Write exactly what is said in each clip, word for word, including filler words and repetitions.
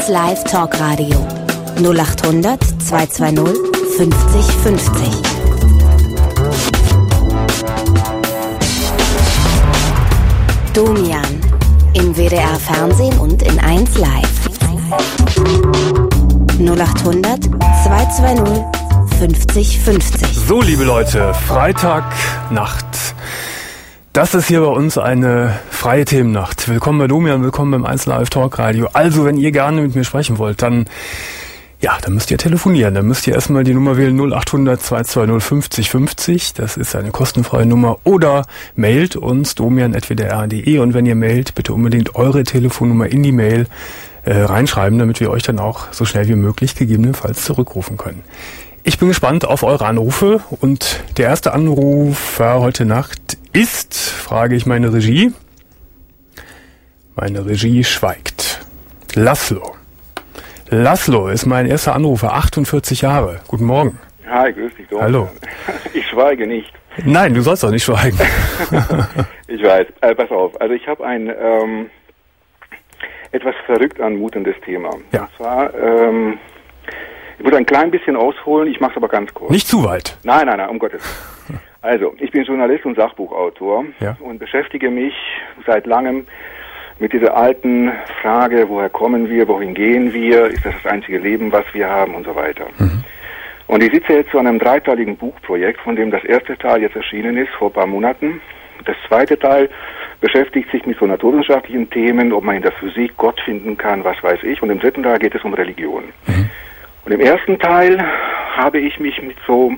eins Live Talkradio null achthundert zweihundertzweißig fünfzig fünfzig. Domian im W D R Fernsehen und in eins Live. null achthundert zweihundertzweißig fünfzig fünfzig. So, liebe Leute, Freitagnacht. Das ist hier bei uns eine freie Themennacht. Willkommen bei Domian, willkommen beim eins Live Talkradio. Also, wenn ihr gerne mit mir sprechen wollt, dann ja, dann müsst ihr telefonieren. Dann müsst ihr erstmal die Nummer wählen null achthundert zweihundertzweißig fünfzig fünfzig. Das ist eine kostenfreie Nummer. Oder mailt uns domian at w d r punkt d e. Und wenn ihr mailt, bitte unbedingt eure Telefonnummer in die Mail äh, reinschreiben, damit wir euch dann auch so schnell wie möglich gegebenenfalls zurückrufen können. Ich bin gespannt auf eure Anrufe. Und der erste Anrufer heute Nacht ist, frage ich meine Regie. Meine Regie schweigt. Laszlo. Laszlo ist mein erster Anrufer, achtundvierzig Jahre. Guten Morgen. Hi, grüß dich, Dom. Hallo. Ich schweige nicht. Nein, du sollst doch nicht schweigen. Ich weiß. Äh, pass auf. Also ich habe ein ähm, etwas verrückt anmutendes Thema. Ja. Und zwar, ähm, ich würde ein klein bisschen ausholen, ich mache es aber ganz kurz. Nicht zu weit. Nein, nein, nein, um Gottes Willen. Also, ich bin Journalist und Sachbuchautor, ja, und beschäftige mich seit langem mit dieser alten Frage, woher kommen wir, wohin gehen wir, ist das das einzige Leben, was wir haben und so weiter. Mhm. Und ich sitze jetzt zu einem dreiteiligen Buchprojekt, von dem das erste Teil jetzt erschienen ist, vor ein paar Monaten. Das zweite Teil beschäftigt sich mit so naturwissenschaftlichen Themen, ob man in der Physik Gott finden kann, was weiß ich. Und im dritten Teil geht es um Religion. Mhm. Und im ersten Teil habe ich mich mit so,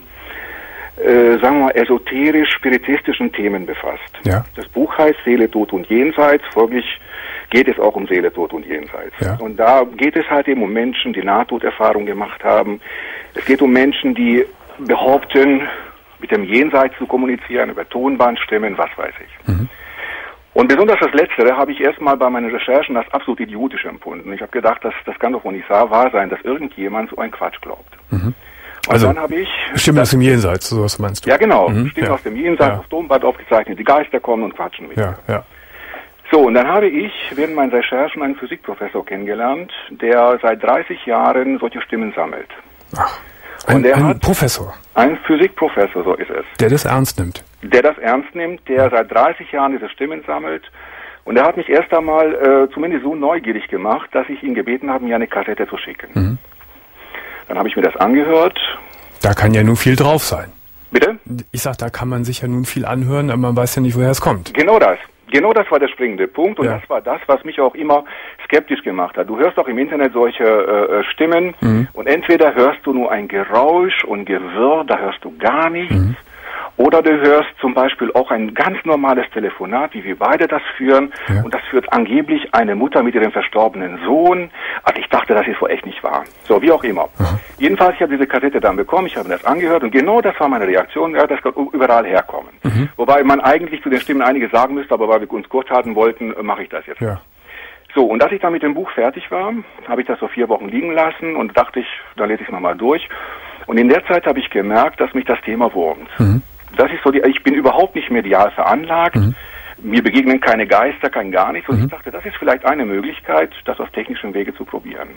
äh, sagen wir mal, esoterisch-spiritistischen Themen befasst. Ja. Das Buch heißt Seele, Tod und Jenseits, folglich geht es auch um Seele, Tod und Jenseits. Ja. Und da geht es halt eben um Menschen, die Nahtoderfahrung gemacht haben. Es geht um Menschen, die behaupten, mit dem Jenseits zu kommunizieren, über Tonbandstimmen, was weiß ich. Mhm. Und besonders das Letztere habe ich erstmal bei meinen Recherchen als absolut idiotisch empfunden. Ich habe gedacht, das, das kann doch wohl nicht wahr sein, dass irgendjemand so einen Quatsch glaubt. Mhm. Also, dann habe ich... Stimmen aus dem Jenseits, so was meinst du? Ja, genau. Mhm. Stimmen ja. aus dem Jenseits, ja. Auf Tonband aufgezeichnet, die Geister kommen und quatschen mit. Ja, ja. So, und dann habe ich während meinen Recherchen einen Physikprofessor kennengelernt, der seit dreißig Jahren solche Stimmen sammelt. Ach, ein, und der ein hat Professor? Ein Physikprofessor, so ist es. Der das ernst nimmt? Der das ernst nimmt, der seit dreißig Jahren diese Stimmen sammelt. Und er hat mich erst einmal äh, zumindest so neugierig gemacht, dass ich ihn gebeten habe, mir eine Kassette zu schicken. Mhm. Dann habe ich mir das angehört. Da kann ja nun viel drauf sein. Bitte? Ich sag, da kann man sich ja nun viel anhören, aber man weiß ja nicht, woher es kommt. Genau das. Genau das war der springende Punkt und ja. das war das, was mich auch immer skeptisch gemacht hat. Du hörst auch im Internet solche äh, Stimmen mhm. und entweder hörst du nur ein Geräusch und Gewirr, da hörst du gar nichts. Mhm. Oder du hörst zum Beispiel auch ein ganz normales Telefonat, wie wir beide das führen. Ja. Und das führt angeblich eine Mutter mit ihrem verstorbenen Sohn. Also ich dachte, das ist wohl echt nicht wahr. So, wie auch immer. Aha. Jedenfalls, ich habe diese Kassette dann bekommen, ich habe mir das angehört und genau das war meine Reaktion. Ja, das kann überall herkommen. Mhm. Wobei man eigentlich zu den Stimmen einiges sagen müsste, aber weil wir uns kurz halten wollten, mache ich das jetzt. Ja. So, und als ich dann mit dem Buch fertig war, habe ich das so vier Wochen liegen lassen und dachte ich, dann lese ich es nochmal durch. Und in der Zeit habe ich gemerkt, dass mich das Thema wurmt. Mhm. Das ist so die, ich bin überhaupt nicht medial veranlagt. Mhm. Mir begegnen keine Geister, kein gar nichts. Und mhm. ich dachte, das ist vielleicht eine Möglichkeit, das auf technischem Wege zu probieren.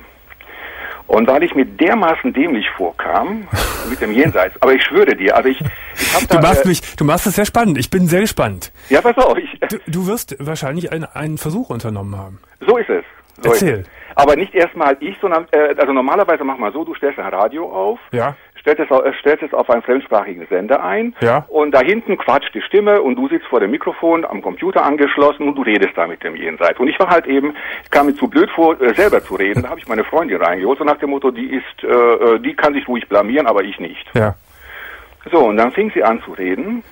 Und weil ich mir dermaßen dämlich vorkam, mit dem Jenseits, aber ich schwöre dir, also ich, ich hab da... Du machst äh, mich, du machst es sehr spannend. Ich bin sehr gespannt. Ja, pass auf. Ich, du, du wirst wahrscheinlich ein, einen Versuch unternommen haben. So ist es. So Erzähl. Ist es. Aber nicht erstmal ich, sondern, äh, also normalerweise mach mal so, du stellst ein Radio auf. Ja. Stellt es, äh, stellt es auf einen fremdsprachigen Sender ein. Ja. Und da hinten quatscht die Stimme und du sitzt vor dem Mikrofon am Computer angeschlossen und du redest da mit dem Jenseits. Und ich war halt eben, ich kam mir zu blöd vor, äh, selber zu reden. Da habe ich meine Freundin reingeholt, so nach dem Motto, die ist, äh, die kann sich ruhig blamieren, aber ich nicht. Ja. So, und dann fing sie an zu reden.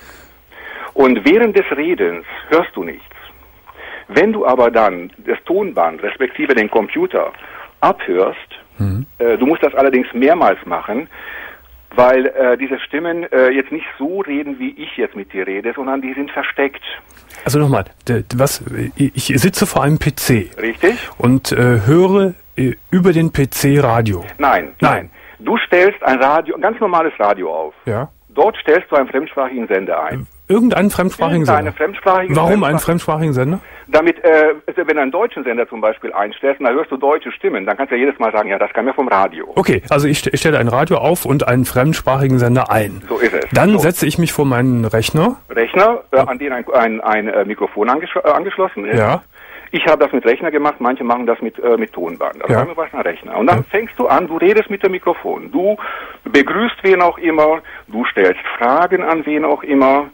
Und während des Redens hörst du nichts. Wenn du aber dann das Tonband, respektive den Computer, abhörst, mhm. äh, du musst das allerdings mehrmals machen, weil äh, diese Stimmen äh, jetzt nicht so reden, wie ich jetzt mit dir rede, sondern die sind versteckt. Also nochmal, was, ich sitze vor einem P C. Richtig. Und äh, höre äh, über den P C Radio. Nein, nein, nein. Du stellst ein Radio, ein ganz normales Radio auf. Ja. Dort stellst du einen fremdsprachigen Sender ein. Irgendeinen fremdsprachigen Sender? Fremdsprachigen Warum Sender. einen fremdsprachigen Sender? Damit, äh, wenn du einen deutschen Sender zum Beispiel einstellst, und da hörst du deutsche Stimmen, dann kannst du ja jedes Mal sagen, ja, das kam ja vom Radio. Okay, also ich, ich stelle ein Radio auf und einen fremdsprachigen Sender ein. So ist es. Dann so. setze ich mich vor meinen Rechner. Rechner, äh, an den ein, ein, ein äh, Mikrofon angesch äh, angeschlossen ist. Ja. Ich habe das mit Rechner gemacht, manche machen das mit, äh, mit Tonband. Also ja. sagen wir was, ein Rechner. Und dann ja. fängst du an, du redest mit dem Mikrofon. Du begrüßt wen auch immer, du stellst Fragen an wen auch immer.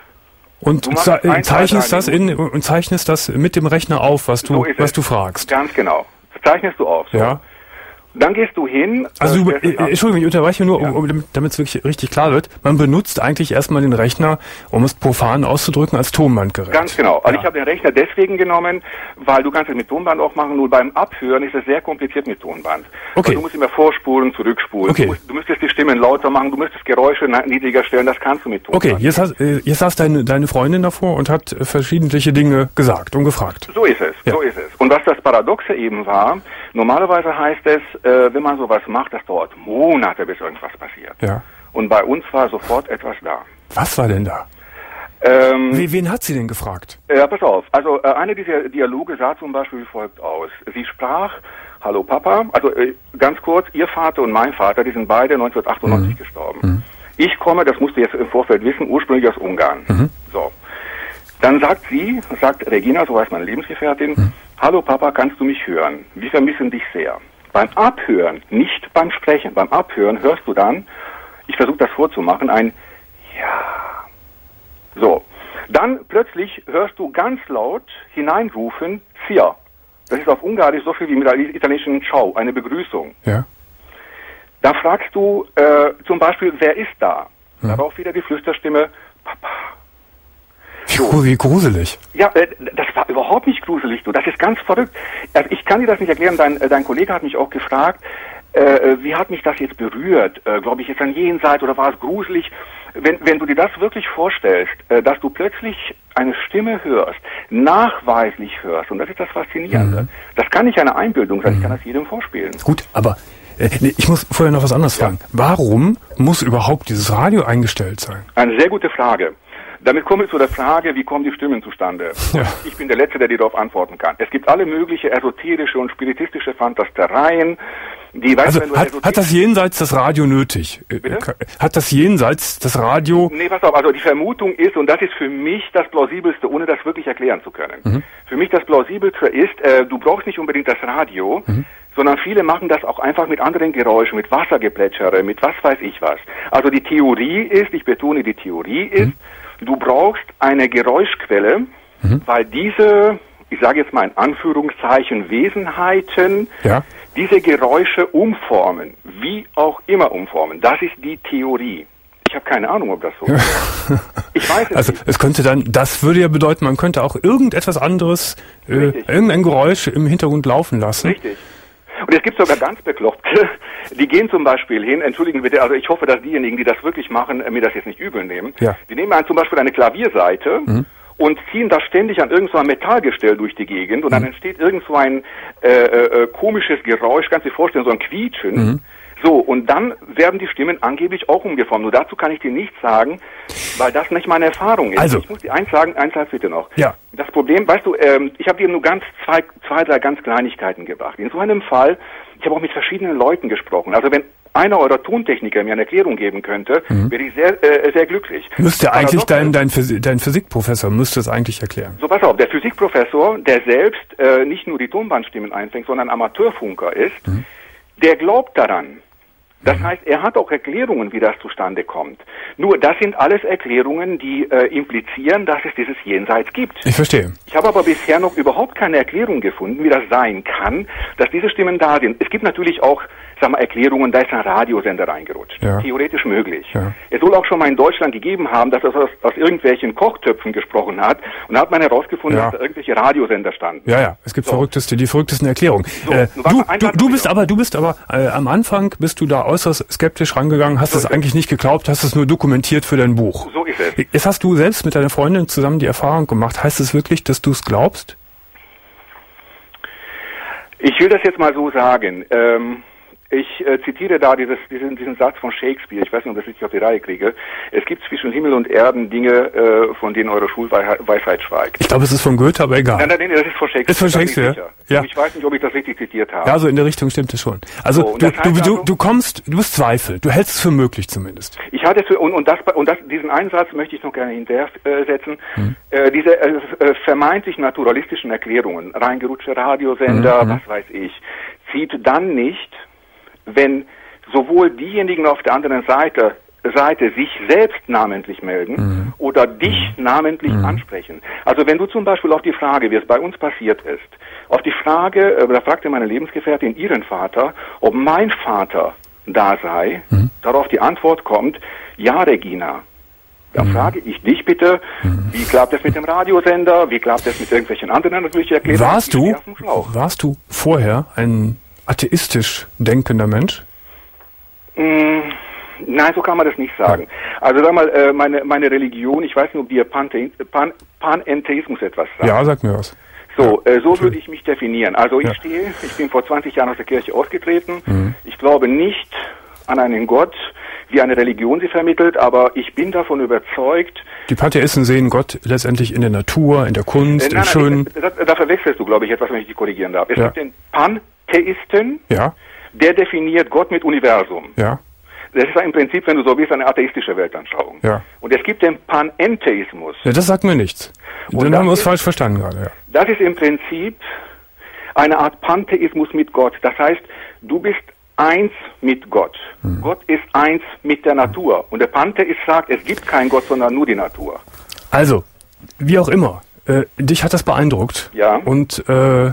Und ze zeichnest das in und zeichnest das mit dem Rechner auf, was du so was du fragst. Ganz genau. Das zeichnest du auf. So. Ja. Dann gehst du hin. Also äh, äh, Entschuldigung, ich unterbreche nur, ja. um, um, damit es wirklich richtig klar wird. Man benutzt eigentlich erstmal den Rechner, um es profan auszudrücken, als Tonbandgerät. Ganz genau. Also ja. ich habe den Rechner deswegen genommen, weil du kannst es mit Tonband auch machen, nur beim Abhören ist es sehr kompliziert mit Tonband. Okay. Weil du musst immer vorspulen, zurückspulen. Okay. Du, musst, du müsstest die Stimmen lauter machen, du müsstest Geräusche niedriger stellen, das kannst du mit Tonband. Okay, jetzt, hast, jetzt saß deine, deine Freundin davor und hat verschiedentliche Dinge gesagt und gefragt. So ist es, ja. so ist es. Und was das Paradoxe eben war, normalerweise heißt es, äh, wenn man sowas macht, das dauert Monate, bis irgendwas passiert. Ja. Und bei uns war sofort etwas da. Was war denn da? Ähm, Wie, wen hat sie denn gefragt? Ja, pass auf. Also äh, eine dieser Dialoge sah zum Beispiel wie folgt aus. Sie sprach, hallo Papa, also äh, ganz kurz, ihr Vater und mein Vater, die sind beide neunzehnhundertachtundneunzig mhm. gestorben. Mhm. Ich komme, das musst du jetzt im Vorfeld wissen, ursprünglich aus Ungarn. Mhm. So. Dann sagt sie, sagt Regina, so heißt meine Lebensgefährtin, mhm. hallo Papa, kannst du mich hören? Wir vermissen dich sehr. Beim Abhören, nicht beim Sprechen, beim Abhören hörst du dann, ich versuche das vorzumachen, ein Ja. So. Dann plötzlich hörst du ganz laut hineinrufen, Sia. Das ist auf Ungarisch so viel wie mit der italienischen Ciao, eine Begrüßung. Ja. Da fragst du äh, zum Beispiel, wer ist da? Ja. Darauf wieder die Flüsterstimme, Papa. So. Wie gruselig. Ja, äh, das war überhaupt nicht gruselig, du. Das ist ganz verrückt. Also ich kann dir das nicht erklären. Dein, äh, dein Kollege hat mich auch gefragt, äh, wie hat mich das jetzt berührt? Äh, Glaube ich jetzt an Jenseits oder war es gruselig? Wenn, wenn du dir das wirklich vorstellst, äh, dass du plötzlich eine Stimme hörst, nachweislich hörst, und das ist das Faszinierende. Mhm. Das kann nicht eine Einbildung sein, mhm. ich kann das jedem vorspielen. Gut, aber äh, nee, ich muss vorher noch was anderes ja. fragen. Warum muss überhaupt dieses Radio eingestellt sein? Eine sehr gute Frage. Damit kommen wir zu der Frage, wie kommen die Stimmen zustande? Ja. Ich bin der Letzte, der dir darauf antworten kann. Es gibt alle mögliche esoterische und spiritistische Fantastereien. Die, weißt, also wenn du hat, hat das Jenseits das Radio nötig? Bitte? Hat das Jenseits das Radio... Nee, pass auf, also die Vermutung ist, und das ist für mich das Plausibelste, ohne das wirklich erklären zu können. Mhm. Für mich das Plausibelste ist, äh, du brauchst nicht unbedingt das Radio, mhm. sondern viele machen das auch einfach mit anderen Geräuschen, mit Wassergeplätschere, mit was weiß ich was. Also die Theorie ist, ich betone, die Theorie ist, mhm. du brauchst eine Geräuschquelle, mhm. weil diese, ich sage jetzt mal in Anführungszeichen, Wesenheiten, ja. diese Geräusche umformen, wie auch immer umformen. Das ist die Theorie. Ich habe keine Ahnung, ob das so ist. Ich weiß es also nicht. Es könnte dann, das würde ja bedeuten, man könnte auch irgendetwas anderes, äh, irgendein Geräusch im Hintergrund laufen lassen. Richtig. Und es gibt sogar ganz Bekloppte, die gehen zum Beispiel hin, entschuldigen bitte, also ich hoffe, dass diejenigen, die das wirklich machen, mir das jetzt nicht übel nehmen. Ja. Die nehmen einen zum Beispiel eine Klavierseite mhm. und ziehen das ständig an irgend so ein Metallgestell durch die Gegend und mhm. dann entsteht irgend so ein äh, äh, komisches Geräusch, kannst du dir vorstellen, so ein Quietschen. Mhm. So, und dann werden die Stimmen angeblich auch umgeformt. Nur dazu kann ich dir nichts sagen, weil das nicht meine Erfahrung ist. Also. Ich muss dir eins sagen, eins Satz bitte noch. Ja. Das Problem, weißt du, ähm, ich habe dir nur ganz zwei, zwei, drei ganz Kleinigkeiten gebracht. In so einem Fall, ich habe auch mit verschiedenen Leuten gesprochen. Also wenn einer eurer Tontechniker mir eine Erklärung geben könnte, mhm. wäre ich sehr, äh, sehr glücklich. Müsste eigentlich dein, dein, Physik, dein Physikprofessor müsste es eigentlich erklären. So, pass auf, der Physikprofessor, der selbst äh, nicht nur die Tonbandstimmen einfängt, sondern Amateurfunker ist, mhm. der glaubt daran. Das heißt, er hat auch Erklärungen, wie das zustande kommt. Nur, das sind alles Erklärungen, die äh, implizieren, dass es dieses Jenseits gibt. Ich verstehe. Ich habe aber bisher noch überhaupt keine Erklärung gefunden, wie das sein kann, dass diese Stimmen da sind. Es gibt natürlich auch, sag mal, Erklärungen, da ist ein Radiosender reingerutscht. Ja. Theoretisch möglich. Ja. Es soll auch schon mal in Deutschland gegeben haben, dass er aus, aus irgendwelchen Kochtöpfen gesprochen hat und da hat man herausgefunden, ja. dass da irgendwelche Radiosender standen. Ja, ja, es gibt so. verrückteste, die verrücktesten Erklärungen. So, äh, du, du, du bist aber, du bist aber, äh, am Anfang bist du da äußerst skeptisch rangegangen, hast so es eigentlich nicht geglaubt, hast es nur dokumentiert für dein Buch. So ist es. Jetzt hast du selbst mit deiner Freundin zusammen die Erfahrung gemacht. Heißt es wirklich, dass du es glaubst? Ich will das jetzt mal so sagen. Ähm, Ich äh, zitiere da dieses, diesen, diesen Satz von Shakespeare, ich weiß nicht, ob ich das richtig auf die Reihe kriege. Es gibt zwischen Himmel und Erden Dinge, äh, von denen eure Schulweisheit schweigt. Ich glaube, es ist von Goethe, aber egal. Nein, nein, nein, das ist von Shakespeare. Ist von Shakespeare, ja. Ich weiß nicht, ob ich das richtig zitiert habe. Ja, so in der Richtung stimmt es schon. Also, so, du, du, also du, du kommst, du bist Zweifel, du hältst es für möglich zumindest. Ich halte es für, und, und, das, und das, diesen einen Satz möchte ich noch gerne hinterher äh, setzen. Hm. Äh, diese äh, vermeintlich naturalistischen Erklärungen, reingerutschte Radiosender, hm. was weiß ich, zieht dann nicht, wenn sowohl diejenigen auf der anderen Seite, Seite sich selbst namentlich melden mhm. oder dich mhm. namentlich mhm. ansprechen. Also wenn du zum Beispiel auf die Frage, wie es bei uns passiert ist, auf die Frage, äh, da fragte meine Lebensgefährtin ihren Vater, ob mein Vater da sei, mhm. darauf die Antwort kommt, ja, Regina. Da mhm. frage ich dich bitte, mhm. wie klappt es mit dem Radiosender, wie klappt es mit irgendwelchen anderen natürlich Erklärungen? Warst du, warst du vorher ein atheistisch denkender Mensch? Mm, nein, so kann man das nicht sagen. Ja. Also sag mal, äh, meine, meine Religion, ich weiß nicht, ob dir Panthe- Pan, Panentheismus etwas sagt. Ja, sag mir was. So, ja, äh, so würde ich mich definieren. Also ich ja. stehe, ich bin vor zwanzig Jahren aus der Kirche ausgetreten. Mhm. Ich glaube nicht an einen Gott, wie eine Religion sie vermittelt, aber ich bin davon überzeugt. Die Pantheisten sehen Gott letztendlich in der Natur, in der Kunst, äh, nein, im nein, Schönen. Da, da verwechselst du, glaube ich, etwas, wenn ich dich korrigieren darf. Es ja. gibt den Pantheisten, ja. der definiert Gott mit Universum. Ja. Das ist im Prinzip, wenn du so willst, eine atheistische Weltanschauung. Ja. Und es gibt den Panentheismus. Ja, das sagt mir nichts. Und dann haben wir es falsch verstanden gerade. Ja. Das ist im Prinzip eine Art Pantheismus mit Gott. Das heißt, du bist eins mit Gott. Hm. Gott ist eins mit der Natur. Und der Pantheist sagt, es gibt keinen Gott, sondern nur die Natur. Also, wie auch immer, äh, dich hat das beeindruckt. Ja. Und äh,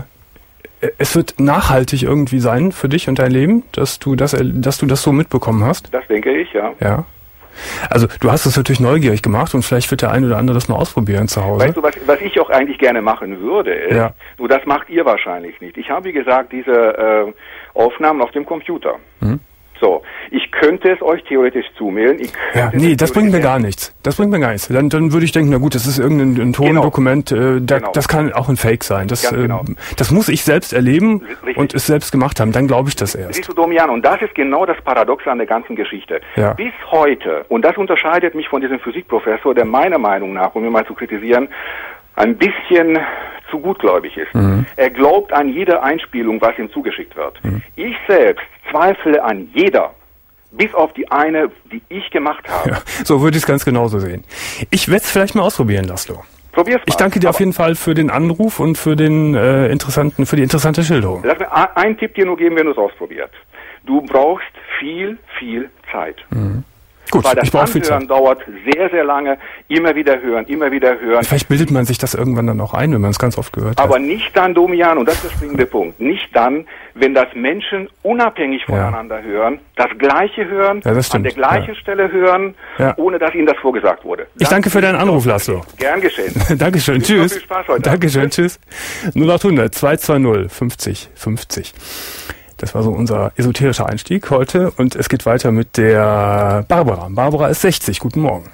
es wird nachhaltig irgendwie sein für dich und dein Leben, dass du das, dass du das so mitbekommen hast? Das denke ich, ja. Ja. Also du hast es natürlich neugierig gemacht und vielleicht wird der ein oder andere das mal ausprobieren zu Hause. Weißt du, was, was ich auch eigentlich gerne machen würde, ist, ja. nur das macht ihr wahrscheinlich nicht. Ich habe, wie gesagt, diese äh, Aufnahmen auf dem Computer. Hm. So, ich könnte es euch theoretisch zumailen. Ich ja, nee, das bringt mir gar nichts. Das bringt mir gar nichts. Dann, dann würde ich denken, na gut, das ist irgendein ein Tondokument, genau. äh, da, genau. das kann auch ein Fake sein. Das, genau. äh, das muss ich selbst erleben Richtig. und es selbst gemacht haben. Dann glaube ich das erst. Siehst du, Domian, und das ist genau das Paradoxe an der ganzen Geschichte. Ja. Bis heute, und das unterscheidet mich von diesem Physikprofessor, der meiner Meinung nach, um ihn mal zu kritisieren, ein bisschen zu gutgläubig ist. Mhm. Er glaubt an jede Einspielung, was ihm zugeschickt wird. Mhm. Ich selbst zweifle an jeder, bis auf die eine, die ich gemacht habe. Ja, so würde ich es ganz genauso sehen. Ich werde es vielleicht mal ausprobieren, Laszlo. Probier's mal. Ich danke dir auf jeden Fall für den Anruf und für den äh, interessanten, für die interessante Schilderung. Lass mir einen Tipp dir nur geben, wenn du es ausprobierst. Du brauchst viel, viel Zeit. Mhm. Gut, Weil das ich brauche viel Anhören Zeit. dauert sehr, sehr lange. Immer wieder hören, immer wieder hören. Vielleicht bildet man sich das irgendwann dann auch ein, wenn man es ganz oft gehört hat. Aber nicht dann, Domian, und das ist der springende Punkt, nicht dann, wenn das Menschen unabhängig voneinander ja. hören, das Gleiche hören, ja, das stimmt. an der gleichen ja. Stelle hören, ja. ohne dass ihnen das vorgesagt wurde. Ich das danke für deinen Anruf, Laszlo. Gern geschehen. Dankeschön, tschüss. Viel Spaß heute. Dankeschön, tschüss. null acht hundert zwei zwei null fünfzig fünfzig. Das war so unser esoterischer Einstieg heute und es geht weiter mit der Barbara. Barbara ist sechzig. Guten Morgen.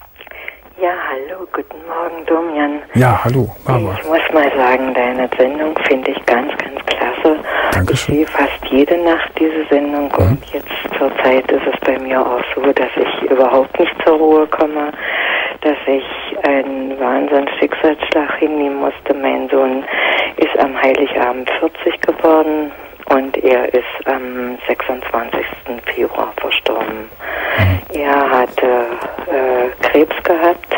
Ja, hallo, guten Morgen, Domian. Ja, hallo, Barbara. Ich muss mal sagen, deine Sendung finde ich ganz, ganz klasse. Dankeschön. Ich sehe fast jede Nacht diese Sendung mhm. und jetzt zur Zeit ist es bei mir auch so, dass ich überhaupt nicht zur Ruhe komme, dass ich einen Wahnsinns-Schicksalsschlag hinnehmen musste. Mein Sohn ist am Heiligabend vierzig geworden. Und er ist am sechsundzwanzigsten Februar verstorben. Er hatte äh, Krebs gehabt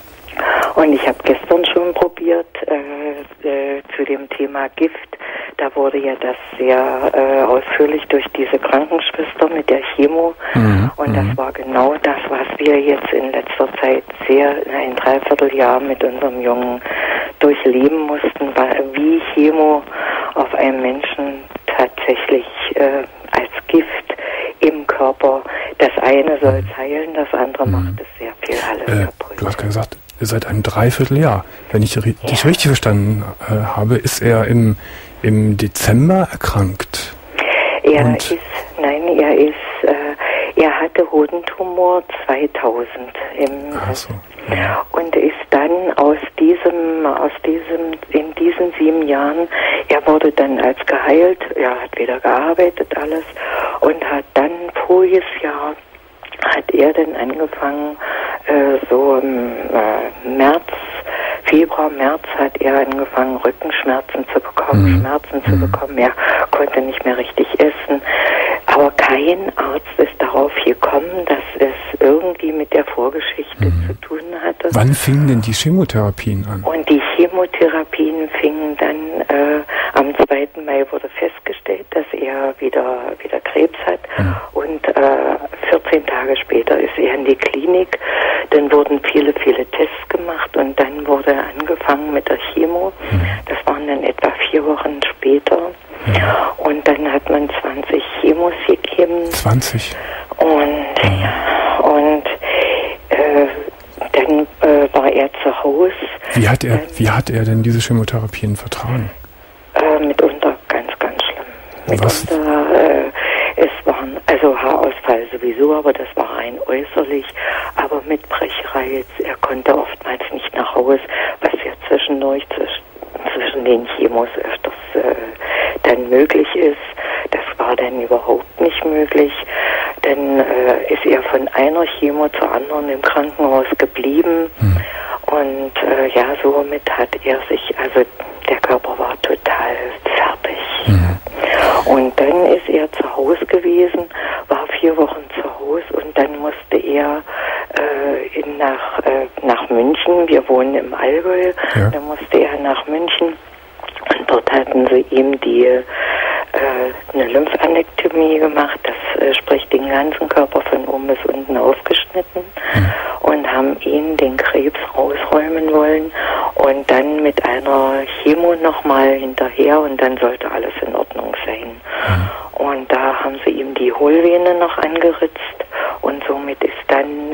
und ich habe gestern schon probiert äh, äh, zu dem Thema Gift. Da wurde ja das sehr äh, ausführlich durch diese Krankenschwester mit der Chemo. Mhm. Und das war genau das, was wir jetzt in letzter Zeit sehr, ein Dreivierteljahr mit unserem Jungen durchleben mussten, wie Chemo auf einen Menschen tatsächlich äh, als Gift im Körper. Das eine soll es heilen, das andere mhm. macht es sehr viel alles äh, kaputt. Du hast gesagt, seit einem Dreivierteljahr. Wenn ich dich ja. richtig verstanden äh, habe, ist er im, im Dezember erkrankt. Er Und ist, nein, er ist, äh, er hatte Hodentumor zweitausend. Im, Ach so, ja. Und ist dann aus diesem, aus diesem, in diesen sieben Jahren, er wurde dann als geheilt, er hat wieder gearbeitet, alles, und hat dann voriges Jahr, hat er dann angefangen, äh, so im äh, März, Februar, März hat er angefangen, Rückenschmerzen zu bekommen, mhm. Schmerzen zu mhm. bekommen. Er konnte nicht mehr richtig essen. Aber kein Arzt ist darauf gekommen, dass es irgendwie mit der Vorgeschichte mhm. zu tun hatte. Wann fingen denn die Chemotherapien an? Und die Chemotherapien fingen dann, äh, am zweiten Mai wurde festgestellt, dass er wieder, wieder Krebs hat. Mhm. Und äh, vierzehn Tage später ist er in die Klinik. Dann wurden viele, viele Tests gemacht und dann wurde angefangen mit der Chemo. Mhm. Das waren dann etwa vier Wochen später. Ja. Und dann hat man zwanzig Chemos gegeben. zwanzig? Und, mhm. ja, und äh, dann äh, war er zu Hause. Wie hat er, ähm, wie hat er denn diese Chemotherapien vertragen? Äh, mitunter ganz, ganz schlimm. Was? Mitunter, äh, es waren, also Haarausfall sowieso, aber das war rein äußerlich, aber mit Brechreiz. Er konnte oftmals nicht nach Hause, was ja zwischendurch zwischen, zwischen den Chemos öfters äh, dann möglich ist. Das war dann überhaupt nicht möglich. Dann äh, ist er von einer Chemo zur anderen im Krankenhaus geblieben. Hm. Und äh, ja, somit hat er sich, also der Körper war total fertig. Hm. Und dann ist er zu Hause gewesen, war vier Wochen zu Hause und dann musste er äh, in, nach, äh, nach München. Wir wohnen im Allgäu. Ja. Dann musste er nach München. Und dort hatten sie ihm die äh, eine Lymphanektomie gemacht, das äh, sprich den ganzen Körper von oben bis unten aufgeschnitten mhm. und haben ihn den Krebs rausräumen wollen und dann mit einer Chemo nochmal hinterher und dann sollte alles in Ordnung sein. Mhm. Und da haben sie ihm die Hohlvene noch angeritzt und somit ist dann,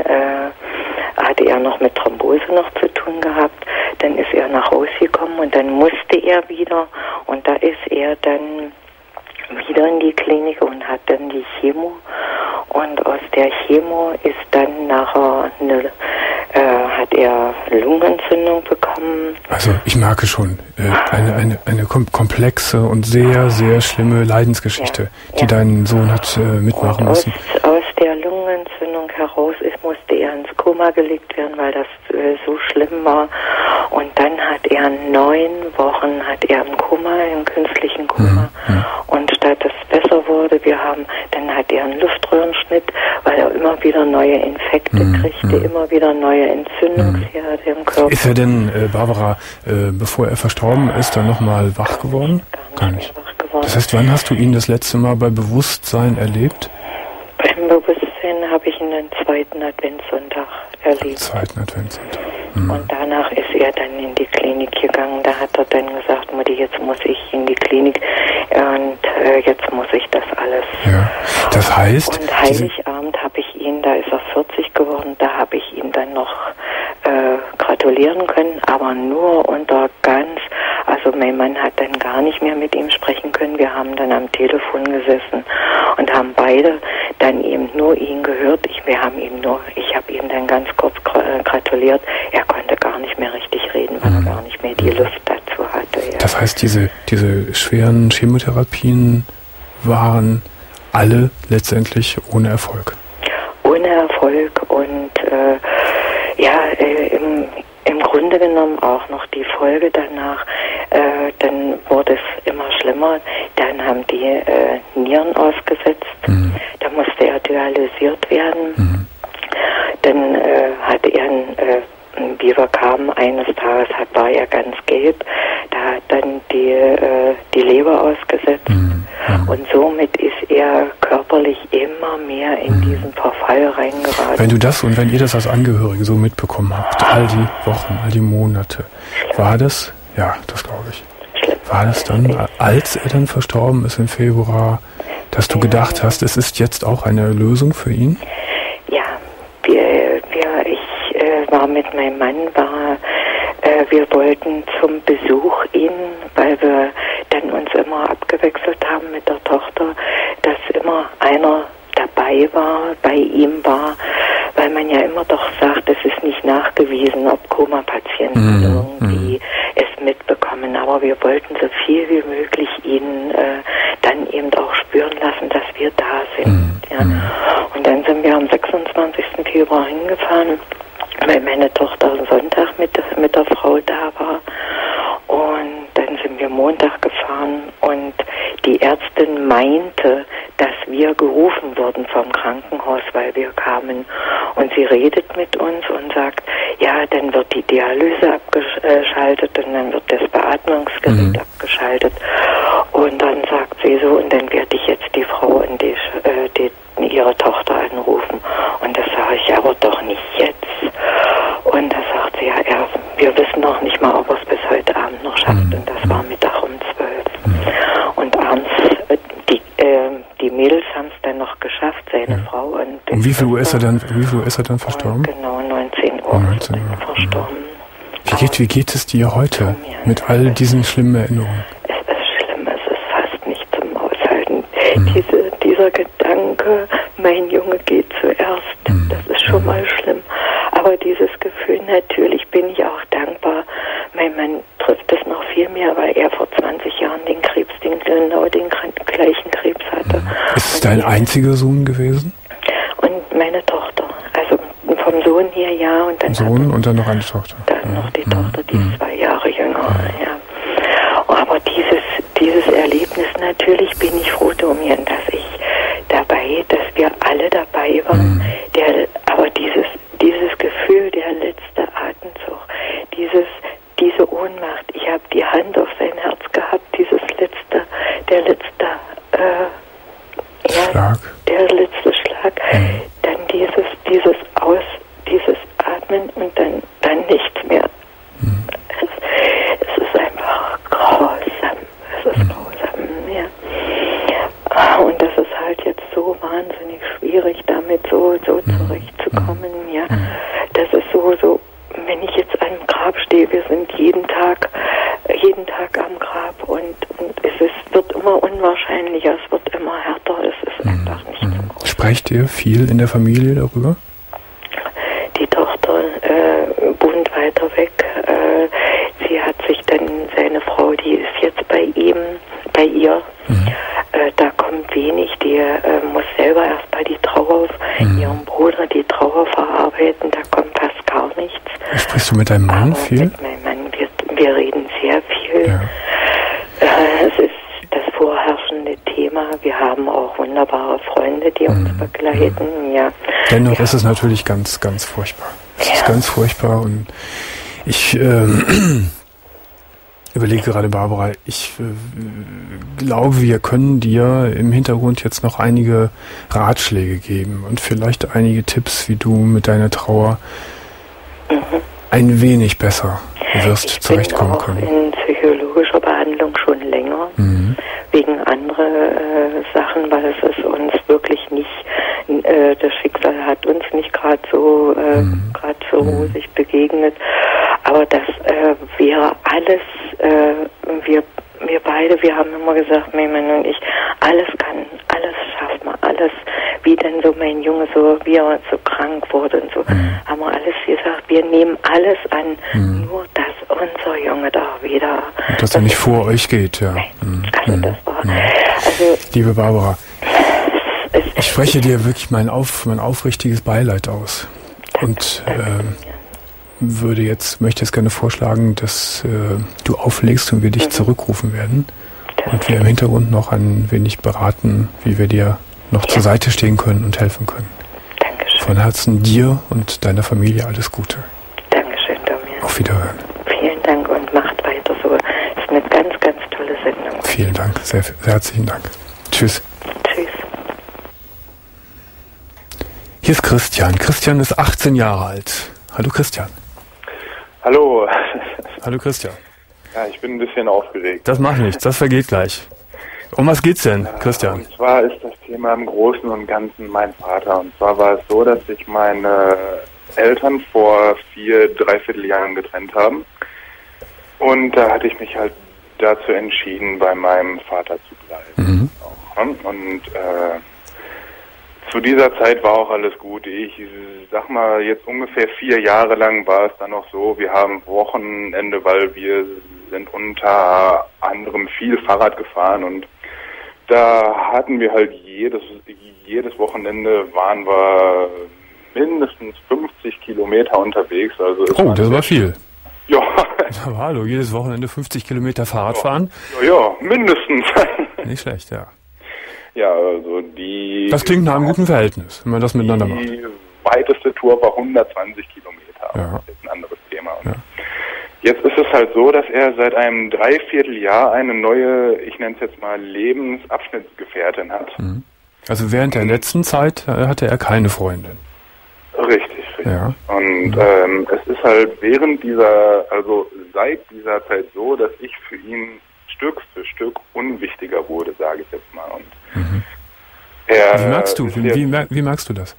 äh, hatte er noch mit Thrombose noch zu tun gehabt. Dann ist er nach Hause gekommen und dann musste er wieder und da ist er dann wieder in die Klinik und hat dann die Chemo und aus der Chemo ist dann nachher eine, äh, hat er Lungenentzündung bekommen. Also ich merke schon, äh, eine, eine, eine komplexe und sehr, sehr schlimme Leidensgeschichte, ja, die ja. dein Sohn hat äh, mitmachen und aus, müssen. Aus der Lungenentzündung heraus ist, musste er ins Koma gelegt werden, weil das äh, so schlimm war. Und dann hat er neun Wochen hat er im Koma, im künstlichen Koma. Mhm. Und statt es besser wurde, wir haben, dann hat er einen Luftröhrenschnitt, weil er immer wieder neue Infekte mhm. kriegte, mhm. immer wieder neue Entzündungsherde mhm. im Körper. Ist er denn, äh, Barbara, äh, bevor er verstorben ist, dann nochmal wach geworden? Gar nicht, Gar nicht. Wach geworden. Das heißt, wann hast du ihn das letzte Mal bei Bewusstsein erlebt? Beim Bewusstsein habe ich ihn am zweiten Adventssonntag erlebt. Am zweiten Adventssonntag. Mhm. Und danach ist er dann in die Klinik gegangen. Da hat er dann gesagt, Mutti, jetzt muss ich in die Klinik und äh, jetzt muss ich das alles. Ja, das heißt... Und Heiligabend habe ich ihn, da ist er vierzig geworden, da habe ich ihn dann noch äh, gratulieren können, aber nur unter ganz... Also mein Mann hat dann gar nicht mehr mit ihm sprechen können. Wir haben dann am Telefon gesessen und haben beide dann eben nur ihn gehört. Ich, wir haben ihm nur, ich habe ihm dann ganz kurz gratuliert. Er konnte gar nicht mehr richtig reden, weil mhm. er gar nicht mehr die Luft dazu hatte. Ja. Das heißt, diese, diese schweren Chemotherapien waren alle letztendlich ohne Erfolg? Ohne Erfolg und äh, ja, äh, im, im Grunde genommen auch noch die Folge danach. Äh, dann wurde es immer schlimmer. Dann haben die äh, Nieren ausgesetzt. Mhm. Da musste er dialysiert werden. Mhm. Dann äh, hatte er ein, äh, wie wir kamen, eines Tages hat, war er ganz gelb. Da hat dann die, äh, die Leber ausgesetzt. Mhm. Mhm. Und somit ist er körperlich immer mehr in mhm. diesen Verfall reingeraten. Wenn du das und wenn ihr das als Angehörige so mitbekommen habt, all die Wochen, all die Monate, Schlimm. war das, ja, das glaube ich, Schlimm. war das dann, als er dann verstorben ist im Februar, dass du gedacht hast, es ist jetzt auch eine Lösung für ihn? Ja, wir, wir, ich äh, war mit meinem Mann, war, äh, wir wollten zum Besuch ihn, weil wir dann uns immer abgewechselt haben mit der Tochter, dass immer einer dabei war, bei ihm war, weil man ja immer doch sagt, es ist nicht nachgewiesen, ob Koma-Patienten sind und irgendwie es mitbekommen. Aber wir wollten so viel wie möglich ihnen äh, dann eben auch spüren lassen, dass wir da sind. Ja. Und dann sind wir am sechsundzwanzigsten Februar hingefahren, weil meine Tochter am Sonntag mit, mit der Frau da war. Und dann sind wir Montag gefahren und die Ärztin meinte, dass wir gerufen wurden vom Krankenhaus, weil wir kamen. Und sie redet mit uns und sagt, ja, dann wird die Dialyse abgeschaltet und dann wird das Beatmungsgerät mhm. abgeschaltet. Und dann sagt sie so, und dann werde ich jetzt die Frau und die, äh, die, ihre Tochter anrufen. Und das sage ich aber doch nicht jetzt. Und da sagt sie, ja, er, wir wissen noch nicht mal, ob er es bis heute Abend noch schafft. Mhm. Und das war Mittag um zwölf. Mhm. Und abends, äh, die, äh, die Mädels haben es dann noch geschafft, seine ja. Frau. Und um wie viel Uhr ist er dann, wie viel Uhr ist er dann verstorben? Genau, neunzehn Uhr, neunzehn Uhr. Verstorben. Wie geht, wie geht es dir heute mit all diesen schlimmen Erinnerungen? Es ist schlimm, es ist fast nicht zum Aushalten. Mhm. Diese, dieser Gedanke, mein Junge geht zuerst, mhm. das ist schon mal schlimm. Aber dieses Gefühl, natürlich bin ich auch dankbar. Mein Mann trifft es noch viel mehr, weil er vor zwanzig Jahren den Krebs, den, genau den gleichen Krebs hatte. Mhm. Ist es dein einziger Sohn gewesen? Und meine Tochter. Also vom Sohn her ja. Und dann Sohn und dann noch eine Tochter. Dann noch die mhm. Tochter, die ist zwei Jahre jünger. Ja. Aber dieses, dieses Erlebnis, natürlich bin ich froh, Domian, dass ich dabei, dass wir alle dabei waren. Mhm. Der, aber dieses, dieses Gefühl, der letzte Atemzug, dieses, diese Ohnmacht, ich habe die Hand auf sein Herz gehabt, dieses letzte, der letzte äh, Schlag. Ja, der letzte Schlag, mhm. dann dieses, dieses Aus, dieses Atmen und dann, dann nichts mehr. Mhm. Es, es ist einfach grausam, es ist mhm. grausam, ja. Und das ist halt jetzt so wahnsinnig schwierig, damit so, so mhm. zurechtzukommen, mhm. ja. Das ist so, so, wenn ich jetzt am Grab stehe, wir sind jeden Tag, jeden Tag am Grab und, und es ist, wird immer unwahrscheinlicher, es wird immer härter, es ist mhm. einfach nicht mhm. so. Sprecht ihr viel in der Familie darüber? Die Tochter äh, wohnt weiter weg. Äh, sie hat sich dann, seine Frau, die ist jetzt bei ihm, bei ihr. Mhm. Äh, da kommt wenig. Die äh, muss selber erst bei die Trauer, mhm. ihrem Bruder die Trauer verarbeiten. Da kommt fast gar nichts. Sprichst du mit deinem Mann Aber viel? Mit meinem Mann, wir, wir reden sehr viel. Ja. Äh, es ist das vorherrschende Thema. Wir haben auch wunderbare Freunde, die uns mhm. begleiten. Ja. Dennoch ja. ist es natürlich ganz, ganz furchtbar. Es ja. ist ganz furchtbar und ich ähm, überlege gerade, Barbara, ich äh, glaube, wir können dir im Hintergrund jetzt noch einige Ratschläge geben und vielleicht einige Tipps, wie du mit deiner Trauer mhm. ein wenig besser wirst ich zurechtkommen bin auch können. In psychologischer Behandlung schon länger, mhm. wegen anderer äh, Sachen, weil es ist uns wirklich nicht, äh, das Schicksal hat uns nicht gerade so, äh, mhm. gerade so mhm. rosig begegnet. Aber das äh, wäre alles, äh, wir, wir beide, wir haben immer gesagt, mein Mann und ich, alles kann, alles schafft man, alles, wie denn so mein Junge, so wie er so krank wurde und so, mhm. haben wir alles gesagt, wir nehmen alles an, mhm. nur dass unser Junge da wieder... Und dass er nicht vor euch geht, ja. Nein, mhm. also das war... Mhm. Also, liebe Barbara, ich spreche dir wirklich mein, auf, mein aufrichtiges Beileid aus. Und äh, würde jetzt, möchte jetzt gerne vorschlagen, dass äh, du auflegst und wir dich mhm. zurückrufen werden. Und wir im Hintergrund noch ein wenig beraten, wie wir dir noch ja. zur Seite stehen können und helfen können. Dankeschön. Von Herzen dir und deiner Familie alles Gute. Dankeschön, Domian. Auf Wiederhören. Vielen Dank und macht weiter so. Es ist eine ganz, ganz tolle Sendung. Vielen Dank, sehr, sehr herzlichen Dank. Tschüss. Tschüss. Hier ist Christian. Christian ist achtzehn Jahre alt. Hallo Christian. Hallo. Hallo Christian. Ja, ich bin ein bisschen aufgeregt. Das macht nichts, das vergeht gleich. Um was geht's denn, Christian? Und zwar ist das Thema im Großen und Ganzen mein Vater. Und zwar war es so, dass sich meine Eltern vor vier, dreiviertel Jahren getrennt haben. Und da hatte ich mich halt dazu entschieden, bei meinem Vater zu bleiben. Mhm. Und äh, zu dieser Zeit war auch alles gut. Ich sag mal, jetzt ungefähr vier Jahre lang war es dann noch so, wir haben Wochenende, weil wir sind unter anderem viel Fahrrad gefahren und da hatten wir halt jedes, jedes Wochenende waren wir mindestens fünfzig Kilometer unterwegs. Also es oh, das war viel. Ja. Aber hallo, jedes Wochenende fünfzig Kilometer Fahrrad ja. fahren? Ja, ja, mindestens. Nicht schlecht, ja. Ja, also die... Das klingt nach einem guten Verhältnis, wenn man das miteinander macht. Die weiteste Tour war hundertzwanzig Kilometer. Ja. Das ist ein anderes Thema. Ja. Jetzt ist es halt so, dass er seit einem Dreivierteljahr eine neue, ich nenne es jetzt mal Lebensabschnittsgefährtin hat. Mhm. Also während der letzten Zeit hatte er keine Freundin. Richtig, richtig. Ja. Und ähm, es ist halt während dieser, also seit dieser Zeit so, dass ich für ihn Stück für Stück unwichtiger wurde, sage ich jetzt mal. Und mhm. er, wie merkst du, wie, wie, mer- wie merkst du das?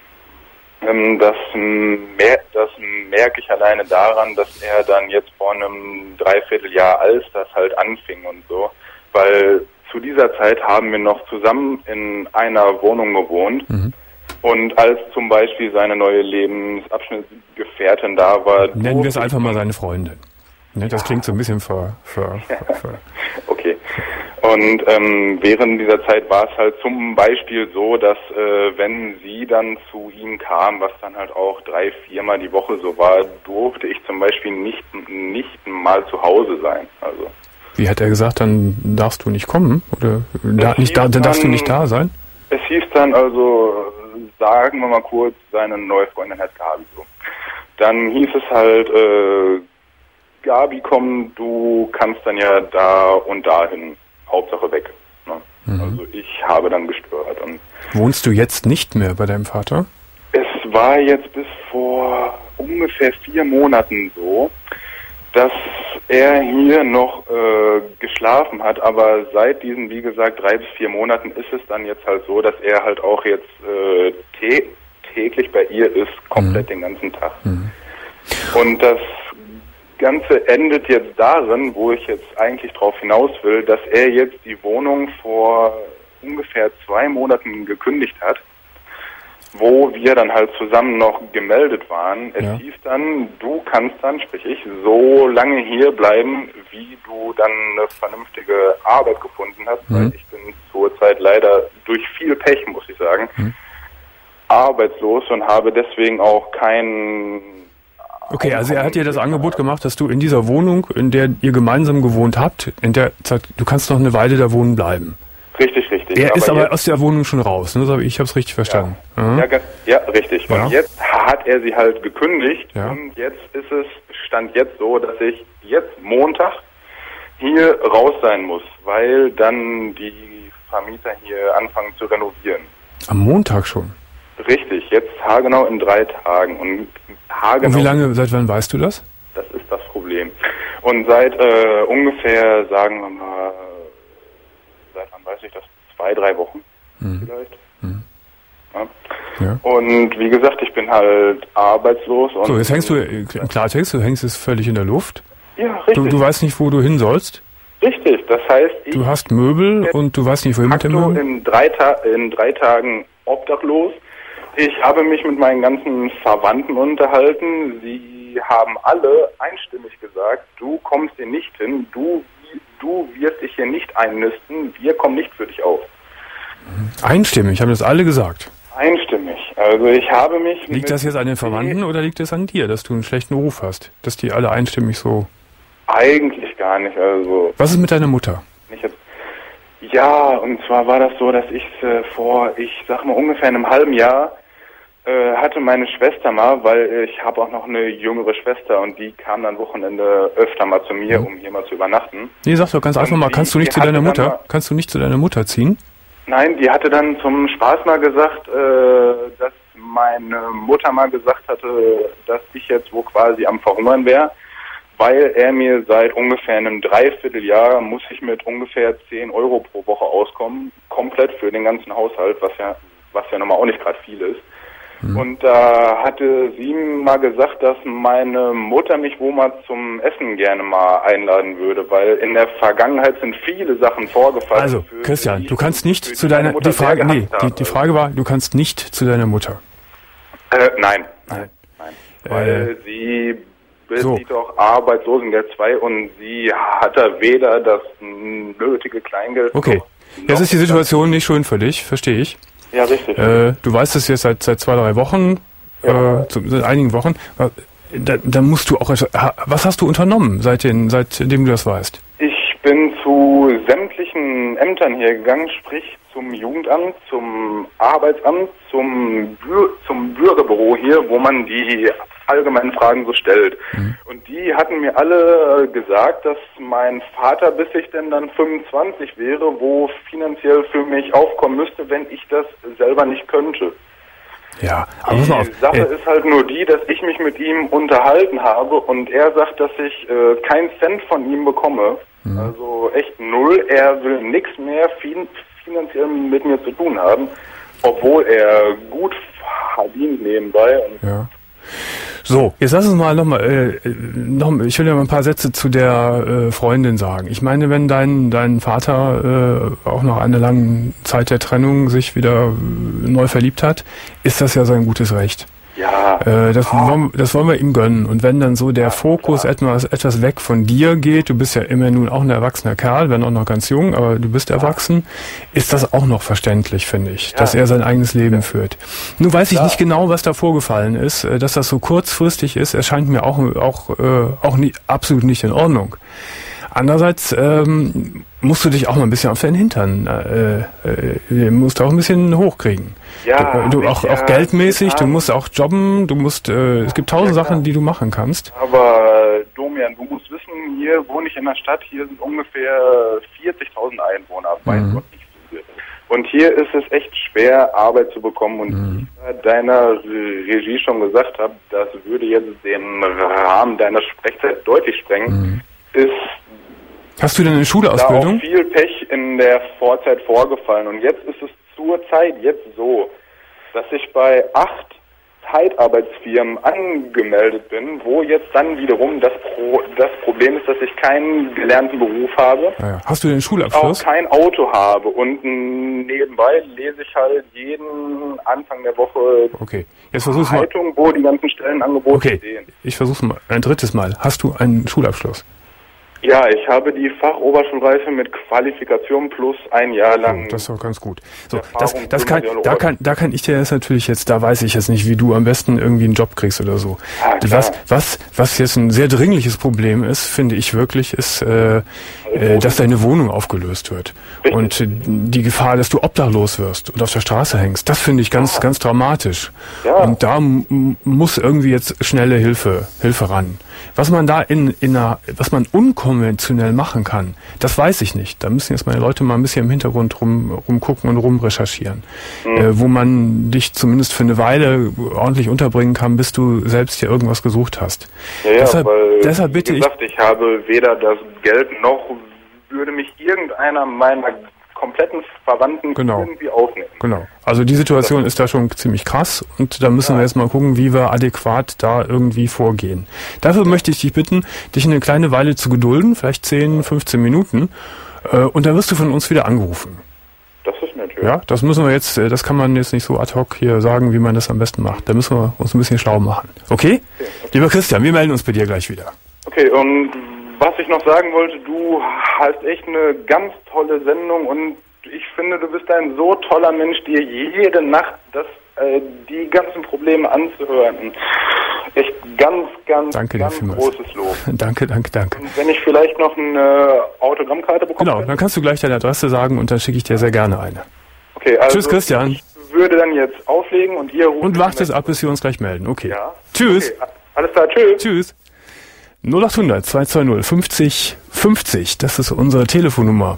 Ähm, das, mer- das merke ich alleine daran, dass er dann jetzt vor einem Dreivierteljahr, als das halt anfing und so, weil zu dieser Zeit haben wir noch zusammen in einer Wohnung gewohnt. Mhm. Und als zum Beispiel seine neue Lebensabschnittsgefährtin da war... Nennen wir es einfach mal seine Freundin. Ne, das ja. klingt so ein bisschen ver... ver, ver, ver. Okay. Und ähm, während dieser Zeit war es halt zum Beispiel so, dass äh, wenn sie dann zu ihm kam, was dann halt auch drei, viermal die Woche so war, durfte ich zum Beispiel nicht, nicht mal zu Hause sein. Also wie hat er gesagt, dann darfst du nicht kommen? Oder da, nicht da, dann darfst du nicht da sein? Es hieß dann also... sagen wir mal kurz, seine neue Freundin heißt Gabi. So. Dann hieß es halt, äh, Gabi, komm, du kannst dann ja da und dahin, Hauptsache weg. Ne? Mhm. Also ich habe dann gestört. Und wohnst du jetzt nicht mehr bei deinem Vater? Es war jetzt bis vor ungefähr vier Monaten so, dass er hier noch äh, geschlafen hat, aber seit diesen, wie gesagt, drei bis vier Monaten ist es dann jetzt halt so, dass er halt auch jetzt äh, tä- täglich bei ihr ist, komplett mhm. den ganzen Tag. Mhm. Und das Ganze endet jetzt darin, wo ich jetzt eigentlich drauf hinaus will, dass er jetzt die Wohnung vor ungefähr zwei Monaten gekündigt hat, wo wir dann halt zusammen noch gemeldet waren. Es ja. hieß dann, du kannst dann, sprich ich, so lange hier bleiben, wie du dann eine vernünftige Arbeit gefunden hast, mhm. weil ich bin zurzeit leider durch viel Pech, muss ich sagen, mhm. arbeitslos und habe deswegen auch kein... Okay, also er hat dir das Angebot gemacht, dass du in dieser Wohnung, in der ihr gemeinsam gewohnt habt, in der Zeit, du kannst noch eine Weile da wohnen bleiben. Richtig, richtig. Er aber ist aber jetzt, aus der Wohnung schon raus, ne? Ich habe es richtig verstanden. Ja, ja, ganz, ja richtig. Ja. Und jetzt hat er sie halt gekündigt ja. und jetzt ist es, stand jetzt so, dass ich jetzt Montag hier raus sein muss, weil dann die Vermieter hier anfangen zu renovieren. Am Montag schon? Richtig, jetzt haargenau in drei Tagen. Und, haargenau, und wie lange, seit wann weißt du das? Das ist das Problem. Und seit äh, ungefähr, sagen wir mal, seit wann weiß ich das, zwei, drei Wochen mhm. vielleicht. Mhm. Ja. Ja. Und wie gesagt, ich bin halt arbeitslos. Und so, jetzt hängst du, im Klartext, du hängst es völlig in der Luft. Ja, richtig. Du, du weißt nicht, wo du hin sollst. Richtig, das heißt... Ich du hast Möbel und du weißt nicht, wohin mit dem Möbel? In drei, Ta- in drei Tagen obdachlos. Ich habe mich mit meinen ganzen Verwandten unterhalten. Sie haben alle einstimmig gesagt, du kommst hier nicht hin, du, du wirst dich hier nicht einnisten, wir kommen nicht für dich auf. Einstimmig, haben das alle gesagt? Einstimmig. Also ich habe mich... Liegt das jetzt an den Verwandten oder liegt es an dir, dass du einen schlechten Ruf hast? Dass die alle einstimmig so... Eigentlich gar nicht, also... Was ist mit deiner Mutter? Ich hab, ja, und zwar war das so, dass ich äh, vor, ich sag mal ungefähr einem halben Jahr äh, hatte meine Schwester mal, weil ich habe auch noch eine jüngere Schwester und die kam dann Wochenende öfter mal zu mir, mhm. um hier mal zu übernachten. Nee, sag doch ganz einfach mal, kannst du nicht zu deiner Mutter, mal, kannst du nicht zu deiner Mutter ziehen? Nein, die hatte dann zum Spaß mal gesagt, äh, dass meine Mutter mal gesagt hatte, dass ich jetzt wo quasi am Verhungern wäre, weil er mir seit ungefähr einem Dreivierteljahr muss ich mit ungefähr zehn Euro pro Woche auskommen, komplett für den ganzen Haushalt, was ja was ja nochmal auch nicht gerade viel ist. Mhm. Und da hatte sie mal gesagt, dass meine Mutter mich wohl mal zum Essen gerne mal einladen würde, weil in der Vergangenheit sind viele Sachen vorgefallen. Also, Christian, du kannst nicht zu deiner, die Frage, nee, die, die Frage war, du kannst nicht zu deiner Mutter. Äh, nein. Nein. Nein. Weil äh, sie bezieht so. auch Arbeitslosengeld zwei und sie hat da weder das nötige Kleingeld. Okay. Jetzt ist die Situation nicht schön für dich, verstehe ich. Ja, richtig. Äh, du weißt es jetzt seit, seit zwei, drei Wochen, ja. äh, zu, seit einigen Wochen. Da, da musst du auch, was hast du unternommen, seitdem, seitdem du das weißt? Ich bin zu sämtlichen Ämtern hier gegangen, sprich zum Jugendamt, zum Arbeitsamt, zum, Bür zum Bürgerbüro hier, wo man die allgemeinen Fragen so stellt. Mhm. Und die hatten mir alle gesagt, dass mein Vater, bis ich denn dann fünfundzwanzig wäre, wo finanziell für mich aufkommen müsste, wenn ich das selber nicht könnte. Ja, aber die pass mal auf. Sache Ey. ist halt nur die, dass ich mich mit ihm unterhalten habe und er sagt, dass ich äh, keinen Cent von ihm bekomme. Mhm. Also echt null. Er will nichts mehr fin finanziell mit mir zu tun haben, obwohl er gut verdient nebenbei. Und ja. So, jetzt lass uns mal nochmal, äh, noch, ich will ja mal ein paar Sätze zu der äh, Freundin sagen. Ich meine, wenn dein dein Vater äh, auch nach einer langen Zeit der Trennung sich wieder äh, neu verliebt hat, ist das ja sein gutes Recht. Ja. Äh, das, oh. wollen, das wollen wir ihm gönnen. Und wenn dann so der ja, Fokus etwas, etwas weg von dir geht, du bist ja immer nun auch ein erwachsener Kerl, wenn auch noch ganz jung, aber du bist erwachsen, ist das auch noch verständlich, finde ich, ja. dass er sein eigenes Leben ja. führt. Nun weiß ich ja. nicht genau, was da vorgefallen ist, dass das so kurzfristig ist, erscheint mir auch, auch, äh, auch nie, absolut nicht in Ordnung. Andererseits ähm, musst du dich auch mal ein bisschen auf deinen Hintern, äh, äh, musst du auch ein bisschen hochkriegen. Ja, du, du auch, ja, auch geldmäßig, du musst auch jobben, du musst, äh, es gibt tausend ja, Sachen, die du machen kannst. Aber Domian, du musst wissen, hier wohne ich in der Stadt, hier sind ungefähr vierzigtausend Einwohner, weiß Gott nicht so viel. Und hier ist es echt schwer, Arbeit zu bekommen. Und mhm. wie ich deiner Regie schon gesagt habe, das würde jetzt den Rahmen deiner Sprechzeit deutlich sprengen, mhm. ist Hast du denn eine Schulausbildung? Da auch viel Pech in der Vorzeit vorgefallen. Und jetzt ist es zur Zeit jetzt so, dass ich bei acht Zeitarbeitsfirmen angemeldet bin, wo jetzt dann wiederum das, Pro das Problem ist, dass ich keinen gelernten Beruf habe. Ja, ja. Hast du den Schulabschluss? Auch kein Auto habe. Und nebenbei lese ich halt jeden Anfang der Woche okay. Jetzt versuch's mal. Zeitung, wo die ganzen Stellenangebote okay. stehen. Ich versuch's mal ein drittes Mal. Hast du einen Schulabschluss? Ja, ich habe die Fachoberschulreife mit Qualifikation plus ein Jahr lang. Oh, das ist auch ganz gut. So, das, das kann, da kann, da kann ich dir jetzt natürlich jetzt, da weiß ich jetzt nicht, wie du am besten irgendwie einen Job kriegst oder so. Ja, was, was, was jetzt ein sehr dringliches Problem ist, finde ich wirklich, ist, äh, äh, dass deine Wohnung aufgelöst wird. Richtig. Und äh, die Gefahr, dass du obdachlos wirst und auf der Straße hängst, das finde ich ganz, ja. ganz dramatisch. Ja. Und da m muss irgendwie jetzt schnelle Hilfe, Hilfe ran. Was man da in, in einer, was man unkonventionell machen kann, das weiß ich nicht. Da müssen jetzt meine Leute mal ein bisschen im Hintergrund rum, rumgucken und rumrecherchieren. Mhm. Äh, wo man dich zumindest für eine Weile ordentlich unterbringen kann, bis du selbst dir irgendwas gesucht hast. Ja, ja, deshalb, weil, deshalb bitte wie gesagt, ich, ich habe weder das Geld noch würde mich irgendeiner meiner kompletten Verwandten genau. irgendwie aufnehmen. Genau. Also die Situation ist da schon ziemlich krass und da müssen ja. wir jetzt mal gucken, wie wir adäquat da irgendwie vorgehen. Dafür möchte ich dich bitten, dich eine kleine Weile zu gedulden, vielleicht zehn, fünfzehn Minuten, äh, und dann wirst du von uns wieder angerufen. Das ist natürlich. Ja, das müssen wir jetzt, das kann man jetzt nicht so ad hoc hier sagen, wie man das am besten macht. Da müssen wir uns ein bisschen schlau machen. Okay? Okay, okay. Lieber Christian, wir melden uns bei dir gleich wieder. Okay, und was ich noch sagen wollte, du hast echt eine ganz tolle Sendung und ich finde, du bist ein so toller Mensch, dir jede Nacht das, äh, die ganzen Probleme anzuhören. Echt ganz, ganz, danke ganz großes Lob. danke, danke, danke. Und wenn ich vielleicht noch eine Autogrammkarte bekomme. Genau, dann kannst du gleich deine Adresse sagen und dann schicke ich dir sehr gerne eine. Okay, also tschüss, Christian. Ich würde dann jetzt auflegen und ihr ruft. Und wartet ab, bis wir uns gleich melden. Okay. Ja. Tschüss. Okay, alles klar, tschüss. Tschüss. null acht hundert zwei zwei null fünfzig fünfzig, das ist unsere Telefonnummer.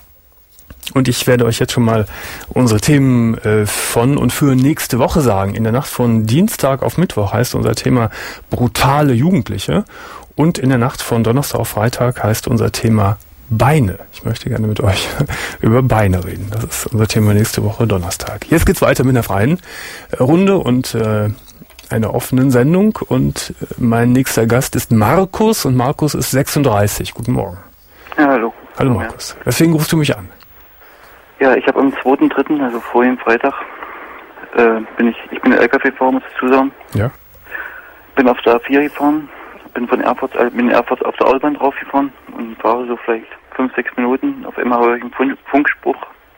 Und ich werde euch jetzt schon mal unsere Themen äh, von und für nächste Woche sagen. In der Nacht von Dienstag auf Mittwoch heißt unser Thema brutale Jugendliche. Und in der Nacht von Donnerstag auf Freitag heißt unser Thema Beine. Ich möchte gerne mit euch über Beine reden. Das ist unser Thema nächste Woche Donnerstag. Jetzt geht's weiter mit einer freien Runde und äh, einer offenen Sendung. Und mein nächster Gast ist Markus und Markus ist sechsunddreißig. Guten Morgen. Ja, hallo. Hallo Markus. Weswegen rufst du mich an? Ja, ich habe am zweiten dritten, also vorigen Freitag, äh, bin ich, ich bin L K W-Fahrer, muss ich zusagen. Ja. Bin auf der A vier gefahren, bin von Erfurt, bin in Erfurt auf der Autobahn draufgefahren und fahre so vielleicht fünf, sechs Minuten. Auf einmal höre ich einen Fun- Funkspruch.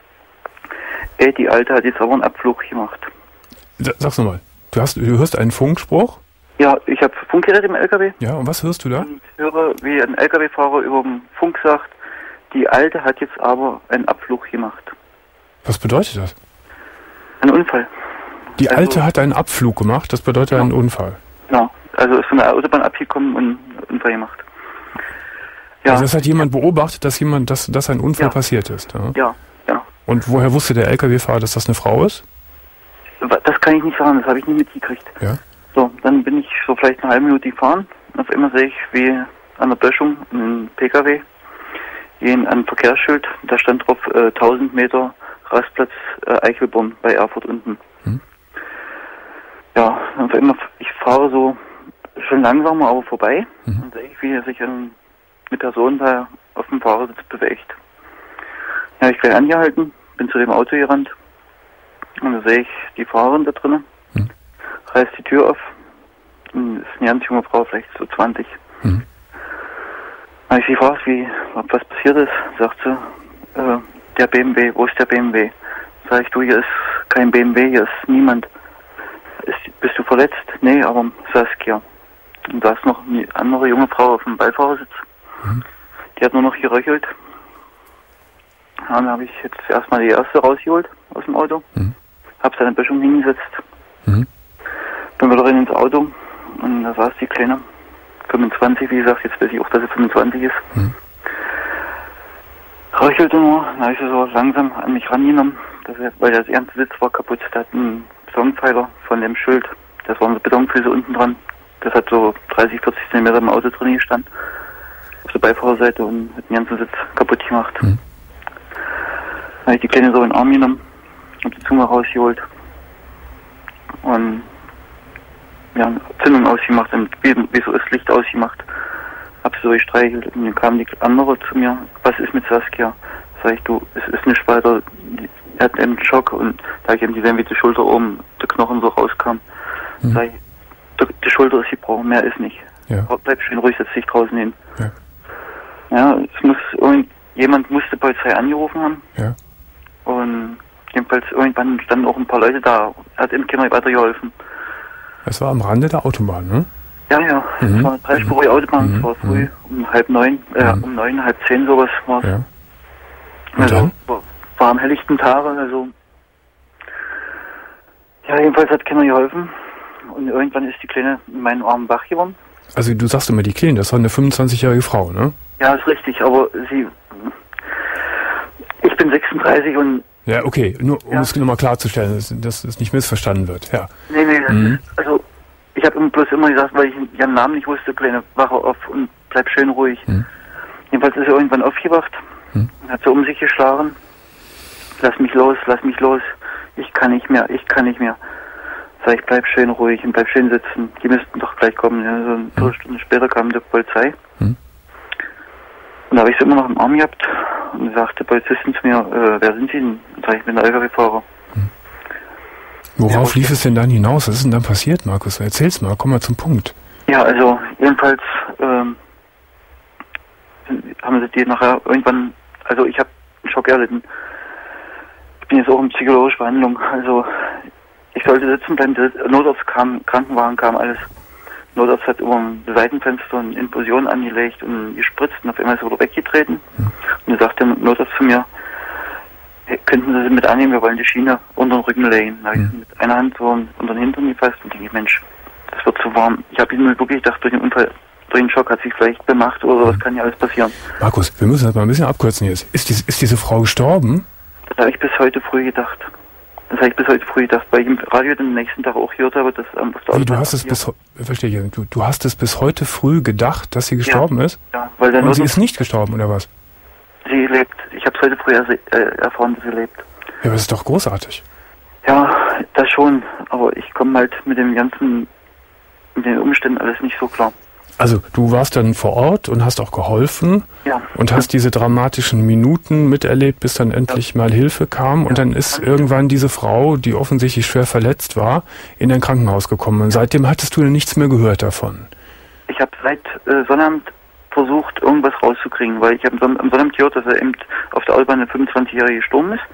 Ey, die Alte hat jetzt aber einen Abflug gemacht. Sag's nochmal. Du hast, du hörst einen Funkspruch? Ja, ich habe Funkgerät im L K W. Ja, und was hörst du da? Und höre, wie ein L K W-Fahrer über den Funk sagt, die Alte hat jetzt aber einen Abflug gemacht. Was bedeutet das? Ein Unfall. Die also, Alte hat einen Abflug gemacht, das bedeutet ja. einen Unfall. Genau, also ist von der Autobahn abgekommen und einen Unfall gemacht. Ja. Also das hat jemand beobachtet, dass jemand, dass, dass ein Unfall ja. passiert ist. Ja? ja, ja. Und woher wusste der L K W-Fahrer, dass das eine Frau ist? Das kann ich nicht sagen, das habe ich nicht mitgekriegt. Ja. So, dann bin ich so vielleicht eine halbe Minute gefahren und auf einmal sehe ich, wie an der Böschung ein P K W gehen an ein Verkehrsschild, da stand drauf äh, tausend Meter Rastplatz äh, Eichelborn bei Erfurt unten. Hm. Ja, auf einmal, ich fahre so schon langsamer, aber vorbei hm. und sehe ich, wie sich ein, eine Person da auf dem Fahrersitz bewegt. Ja, ich gleich angehalten, bin zu dem Auto gerannt und da sehe ich die Fahrerin da drinnen, hm. reißt die Tür auf, und ist eine ganz junge Frau, vielleicht so zwanzig. Hm. Als ich sie frage, wie, ob was passiert ist, sagt sie, äh, der B M W, wo ist der B M W? Sag ich, du, hier ist kein B M W, hier ist niemand. Ist, bist du verletzt? Nee, aber Saskia. Und da ist noch eine andere junge Frau auf dem Beifahrersitz. Mhm. Die hat nur noch geröchelt. Ja, dann habe ich jetzt erstmal die erste rausgeholt aus dem Auto. Mhm. Hab seine Böschung hingesetzt. Mhm. Bin wieder rein ins Auto und da saß die Kleine. fünfundzwanzig, wie gesagt, jetzt weiß ich auch, dass sie fünfundzwanzig ist. Hm. Röchelte nur, dann habe ich sie so langsam an mich rangenommen, dass er, weil das erste Sitz war kaputt. Da hat ein Betonpfeiler von dem Schild, das waren so Betonfüße unten dran, das hat so dreißig, vierzig Zentimeter im Auto drin gestanden, auf der Beifahrerseite und hat den ganzen Sitz kaputt gemacht. Hm. Dann habe ich die Kleine so in den Arm genommen, habe die Zunge rausgeholt und ja, Zündung ausgemacht und wie, wie so ist Licht ausgemacht. Hab sie so gestreichelt und dann kam die andere zu mir, was ist mit Saskia? Sag ich, du, es ist nicht weiter, die hat einen Schock und da habe ich eben gesehen, wie die Schulter oben, der Knochen so rauskam. Mhm. Sag ich, die, die Schulter ist gebrochen, mehr ist nicht. Ja. Bleib schön ruhig, setz dich draußen hin. Ja, ja es muss, irgendjemand muss die Polizei angerufen haben. Ja. Und jedenfalls irgendwann standen auch ein paar Leute da, hat ihm keiner weitergeholfen. Das war am Rande der Autobahn, ne? Ja, ja. Es mhm. war eine dreispurige Autobahn. Es mhm. war früh, um halb neun, äh, mhm. um neun, halb zehn sowas war es. Ja. Also, war, war am helllichten Tage, also. Ja, jedenfalls hat keiner geholfen. Und irgendwann ist die Kleine in meinen Armen wach geworden. Also, du sagst immer die Kleine, das war eine fünfundzwanzigjährige Frau, ne? Ja, ist richtig, aber sie. Ich bin sechsunddreißig und. Ja, okay, nur um ja. es nochmal klarzustellen, dass, dass es nicht missverstanden wird, ja. Nee, nee, mhm. also ich habe bloß immer gesagt, weil ich ihren Namen nicht wusste, Kleine, wache auf und bleib schön ruhig. Mhm. Jedenfalls ist sie irgendwann aufgewacht mhm. und hat so um sich geschlagen. Lass mich los, lass mich los, ich kann nicht mehr, ich kann nicht mehr. Sag ich, bleib schön ruhig und bleib schön sitzen, die müssten doch gleich kommen. Ja, so eine Viertelstunde mhm. später kam die Polizei. Mhm. Und da habe ich sie immer noch im Arm gehabt und sagte die Polizistin zu mir, äh, wer sind Sie denn? Und sag ich, ich bin der L K W-Fahrer. Hm. Worauf ja, lief es denn dann hinaus? Was ist denn dann passiert, Markus? Erzähl's mal, komm mal zum Punkt. Ja, also jedenfalls ähm, haben sie die nachher irgendwann, also ich habe einen Schock erlitten. Ich bin jetzt auch in psychologischer Behandlung, also ich sollte sitzen bleiben, der Notarzt kam, Krankenwagen kam, alles. Notarzt hat über ein Seitenfenster eine Infusion angelegt und gespritzt und auf einmal ist er wieder weggetreten. Mhm. Und da sagte der Notarzt zu mir, hey, könnten Sie sie mit annehmen, wir wollen die Schiene unter den Rücken legen. Da habe ich mhm. mit einer Hand so unter den Hintern gefasst und denke, Mensch, das wird zu warm. Ich habe mir wirklich gedacht, durch den Unfall, durch den Schock hat sich vielleicht bemacht oder was mhm. kann ja alles passieren. Markus, wir müssen das mal ein bisschen abkürzen jetzt. Ist, die, ist diese Frau gestorben? Das habe ich bis heute früh gedacht. Das habe ich bis heute früh gedacht, weil ich im Radio den nächsten Tag auch gehört habe, dass ähm, auf der Wie, du hast es bis verstehe ich, du, du hast es bis heute früh gedacht, dass sie gestorben ja, ist? Ja, weil der Und sie ist nicht gestorben, oder was? sie lebt. Ich habe es heute früh äh, erfahren, dass sie lebt. Ja, aber das ist doch großartig. Ja, das schon. Aber ich komme halt mit dem ganzen, mit den Umständen alles nicht so klar. Also du warst dann vor Ort und hast auch geholfen ja. und hast diese dramatischen Minuten miterlebt, bis dann endlich ja. mal Hilfe kam. Ja. Und dann ist irgendwann diese Frau, die offensichtlich schwer verletzt war, in ein Krankenhaus gekommen. Und seitdem hattest du nichts mehr gehört davon. Ich habe seit äh, Sonnabend versucht, irgendwas rauszukriegen, weil ich habe am, am Sonnabend gehört, dass er eben auf der Autobahn eine fünfundzwanzigjährige gestorben ist.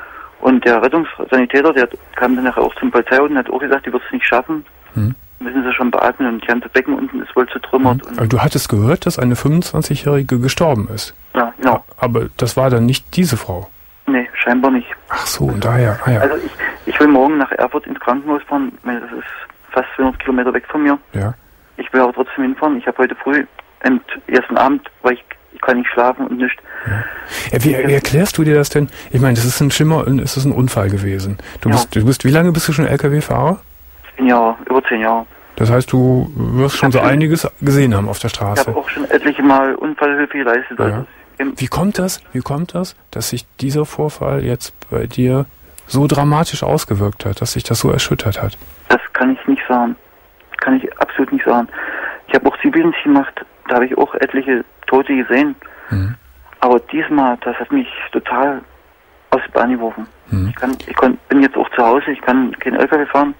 Und der Rettungssanitäter, der kam dann nachher auch zum Polizeiauto und hat auch gesagt, die wird es nicht schaffen. Hm. Müssen sie schon beatmen und das ganze Becken unten ist wohl zertrümmert. Hm. Aber du hattest gehört, dass eine fünfundzwanzigjährige gestorben ist? Ja, genau. Aber das war dann nicht diese Frau? Nee, scheinbar nicht. Ach so, und daher, ah ja. Also ich, ich will morgen nach Erfurt ins Krankenhaus fahren, das ist fast zweihundert Kilometer weg von mir. Ja. Ich will aber trotzdem hinfahren. Ich habe heute früh und ersten Abend, weil ich, ich kann nicht schlafen und nicht. Ja. Ja, wie, wie erklärst du dir das denn? Ich meine, das ist ein Schimmer, es ist ein Unfall gewesen. Du ja. bist, du bist, wie lange bist du schon L K W-Fahrer? Zehn Jahre, über zehn Jahre. Das heißt, du wirst schon so schon, einiges gesehen haben auf der Straße. Ich habe auch schon etliche Mal Unfallhilfe geleistet. Ja. Also wie kommt das, wie kommt das, dass sich dieser Vorfall jetzt bei dir so dramatisch ausgewirkt hat, dass sich das so erschüttert hat? Das kann ich nicht sagen. Kann ich absolut nicht sagen. Ich habe auch Zivildienst gemacht, da habe ich auch etliche Tote gesehen. Mhm. Aber diesmal, das hat mich total aus der Bahn geworfen. Mhm. Ich, kann, ich kann, bin jetzt auch zu Hause, ich kann kein L K W fahren.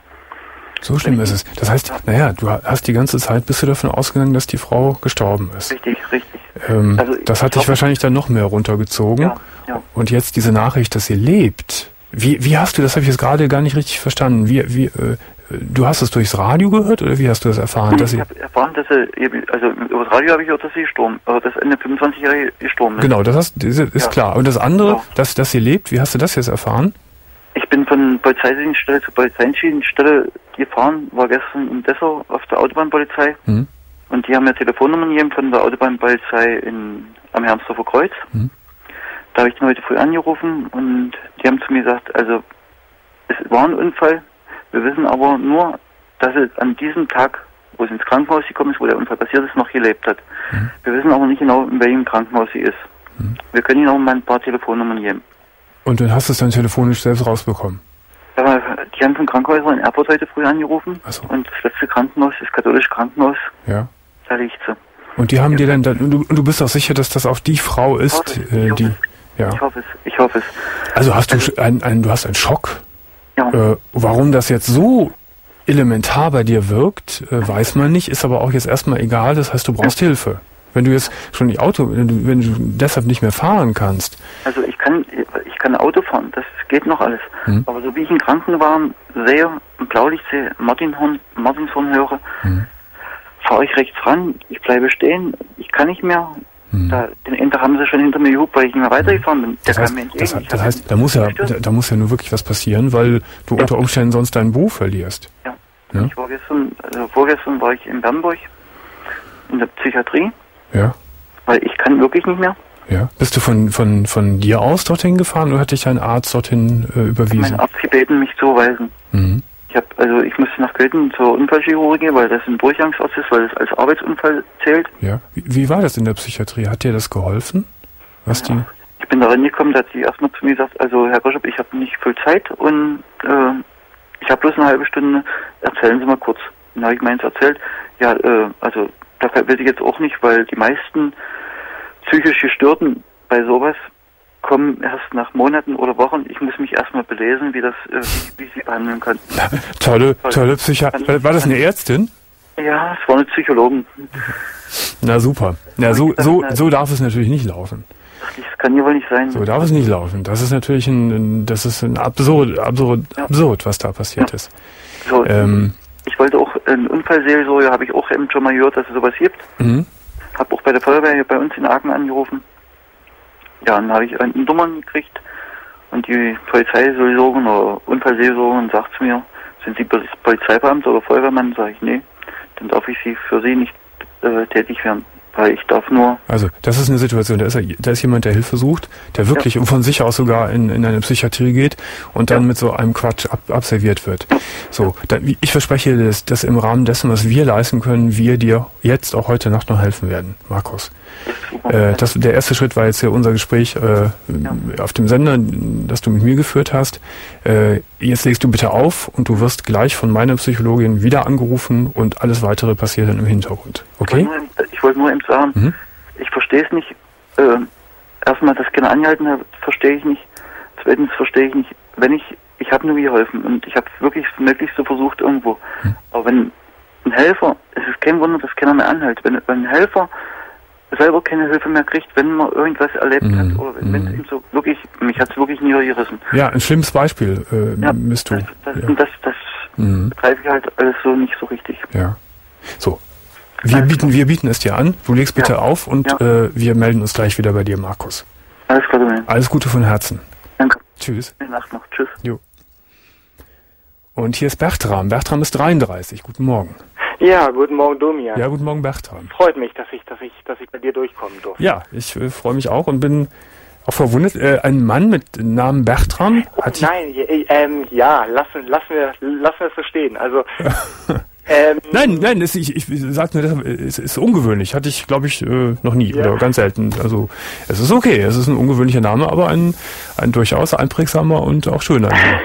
So schlimm ist es. Das heißt, naja, du hast die ganze Zeit, bist du davon ausgegangen, dass die Frau gestorben ist. Richtig, richtig. Ähm, also das hat dich wahrscheinlich dann noch mehr runtergezogen. Ja, ja. Und jetzt diese Nachricht, dass sie lebt. Wie, wie hast du, das habe ich jetzt gerade gar nicht richtig verstanden. Wie, wie, äh, du hast es durchs Radio gehört oder wie hast du das erfahren? Dass ich habe erfahren, dass sie, also über das Radio habe ich gehört, dass sie gestorben, aber dass eine fünfundzwanzigjährige gestorben ist. Genau, das hast, ist ja. klar. Und das andere, genau. dass, dass sie lebt, wie hast du das jetzt erfahren? Ich bin von Polizeidienststelle zu Polizeidienststelle gefahren, war gestern in Dessau auf der Autobahnpolizei. Mhm. Und die haben mir Telefonnummern gegeben von der Autobahnpolizei in, am Hermsdorfer Kreuz. Mhm. Da habe ich die heute früh angerufen und die haben zu mir gesagt, also es war ein Unfall, wir wissen aber nur, dass sie an diesem Tag, wo sie ins Krankenhaus gekommen ist, wo der Unfall passiert ist, noch gelebt hat. Mhm. Wir wissen aber nicht genau, in welchem Krankenhaus sie ist. Mhm. Wir können ihnen auch mal ein paar Telefonnummern geben. Und dann hast du es dann telefonisch selbst rausbekommen? Ja, die ganzen Krankenhäuser in Erfurt heute früh angerufen. Ach so. Und das letzte Krankenhaus, das katholische Krankenhaus, ja. da liegt sie. Und die haben ja. dir dann, und du, du bist auch sicher, dass das auch die Frau ist, ich äh, die... Es. Ja. Ich hoffe es, ich hoffe es. Also hast du einen, einen, du hast einen Schock? Ja. Äh, warum das jetzt so elementar bei dir wirkt, äh, weiß man nicht, ist aber auch jetzt erstmal egal, das heißt, du brauchst ja. Hilfe. Wenn du jetzt schon die Auto, wenn du, wenn du deshalb nicht mehr fahren kannst. Also ich kann, ich kann Auto fahren, das geht noch alles. Hm. Aber so wie ich in Krankenwagen sehe, im Blaulicht sehe, Martinshorn, Martinshorn höre, hm. fahre ich rechts ran, ich bleibe stehen, ich kann nicht mehr. Hm. Da, den Ende haben sie schon hinter mir gehupt, weil ich nicht mehr weitergefahren bin. Das heißt, das, das heißt da muss ja, da, da muss ja nur wirklich was passieren, weil du ja. unter Umständen sonst dein Buch verlierst. Ja. ja? Ich war gestern, also vorgestern war ich in Bernburg in der Psychiatrie. Ja. Weil ich kann wirklich nicht mehr. Ja. Bist du von, von, von dir aus dorthin gefahren oder hat dich ein Arzt dorthin äh, überwiesen? Mein Arzt gebeten, mich zu überweisen. Mhm. Ich hab, also ich musste nach Köthen zur Unfallchirurgie, weil das ein Durchgangsarzt ist, weil das als Arbeitsunfall zählt. Ja. Wie, wie war das in der Psychiatrie? Hat dir das geholfen? Was ja. die? Ich bin da reingekommen, da hat sie erstmal zu mir gesagt, also Herr Bishop, ich habe nicht viel Zeit und äh, ich habe bloß eine halbe Stunde, erzählen Sie mal kurz. Dann habe ich meins erzählt. Ja, äh, also das weiß ich jetzt auch nicht, weil die meisten psychisch Gestörten bei sowas kommen erst nach Monaten oder Wochen. Ich muss mich erstmal belesen, wie das, äh, wie, wie sie behandeln kann. tolle, tolle Psychiaterin. War das eine Ärztin? Ja, es war eine Psychologin. Na super. Ja, so, so, so darf es natürlich nicht laufen. Das kann ja wohl nicht sein. So darf es nicht laufen. Das ist natürlich ein, das ist ein absurd, absurd, ja. absurd, was da passiert ja. ist. So, ähm, ich wollte auch, eine Unfallseelsorge habe ich auch eben schon mal gehört, dass es sowas gibt. Mhm. Habe auch bei der Feuerwehr hier bei uns in Aachen angerufen. Ja, dann habe ich eine Nummer gekriegt und die Polizeiseelsorgerin oder Unfallseelsorgerin sagt zu mir, sind Sie Polizeibeamter oder Feuerwehrmann? Sage ich, nee, dann darf ich Sie für Sie nicht äh, tätig werden. weil ich darf nur... Also, das ist eine Situation, da ist, er, da ist jemand, der Hilfe sucht, der wirklich ja. von sich aus sogar in, in eine Psychiatrie geht und dann ja. mit so einem Quatsch ab, absolviert wird. So, da, ich verspreche dir, dass, dass im Rahmen dessen, was wir leisten können, wir dir jetzt auch heute Nacht noch helfen werden, Markus. Äh, das, der erste Schritt war jetzt ja unser Gespräch äh, ja. auf dem Sender, das du mit mir geführt hast. Äh, jetzt legst du bitte auf und du wirst gleich von meiner Psychologin wieder angerufen und alles weitere passiert dann im Hintergrund. Okay? Ich wollte nur eben sagen, mhm. ich verstehe es nicht. Äh, erstmal, dass keiner angehalten hat, verstehe ich nicht. Zweitens verstehe ich nicht, wenn ich, ich habe nur geholfen und ich habe wirklich das Möglichste versucht irgendwo. Mhm. Aber wenn ein Helfer, es ist kein Wunder, dass keiner mehr anhält, wenn, wenn ein Helfer selber keine Hilfe mehr kriegt, wenn man irgendwas erlebt mm, hat oder wenn es mm. ihm so wirklich, mich hat es wirklich niedergerissen. Ja, ein schlimmes Beispiel äh, ja, bist du. Das, das, ja. das, das mm. begreife ich halt alles so nicht so richtig. Ja. So, wir alles bieten, klar. wir bieten es dir an. Du legst bitte ja. auf und ja. äh, wir melden uns gleich wieder bei dir, Markus. Alles klar, Domian. Alles Gute von Herzen. Danke. Tschüss. Gute Nacht noch. Tschüss. Jo. Und hier ist Bertram. Bertram ist dreiunddreißig. Guten Morgen. Ja, guten Morgen, Domian. Ja, guten Morgen, Bertram. Freut mich, dass ich, dass ich, dass ich bei dir durchkommen durfte. Ja, ich äh, freue mich auch und bin auch verwundert. Äh, ein Mann mit Namen Bertram oh, hat... Nein, äh, ähm, ja, lassen, lassen wir, lassen wir es so stehen. Also, ähm, nein, nein, es, ich, ich sag nur, deshalb, es ist ungewöhnlich. Hatte ich, glaube ich, äh, noch nie ja. oder ganz selten. Also, es ist okay. Es ist ein ungewöhnlicher Name, aber ein, ein durchaus einprägsamer und auch schöner Name.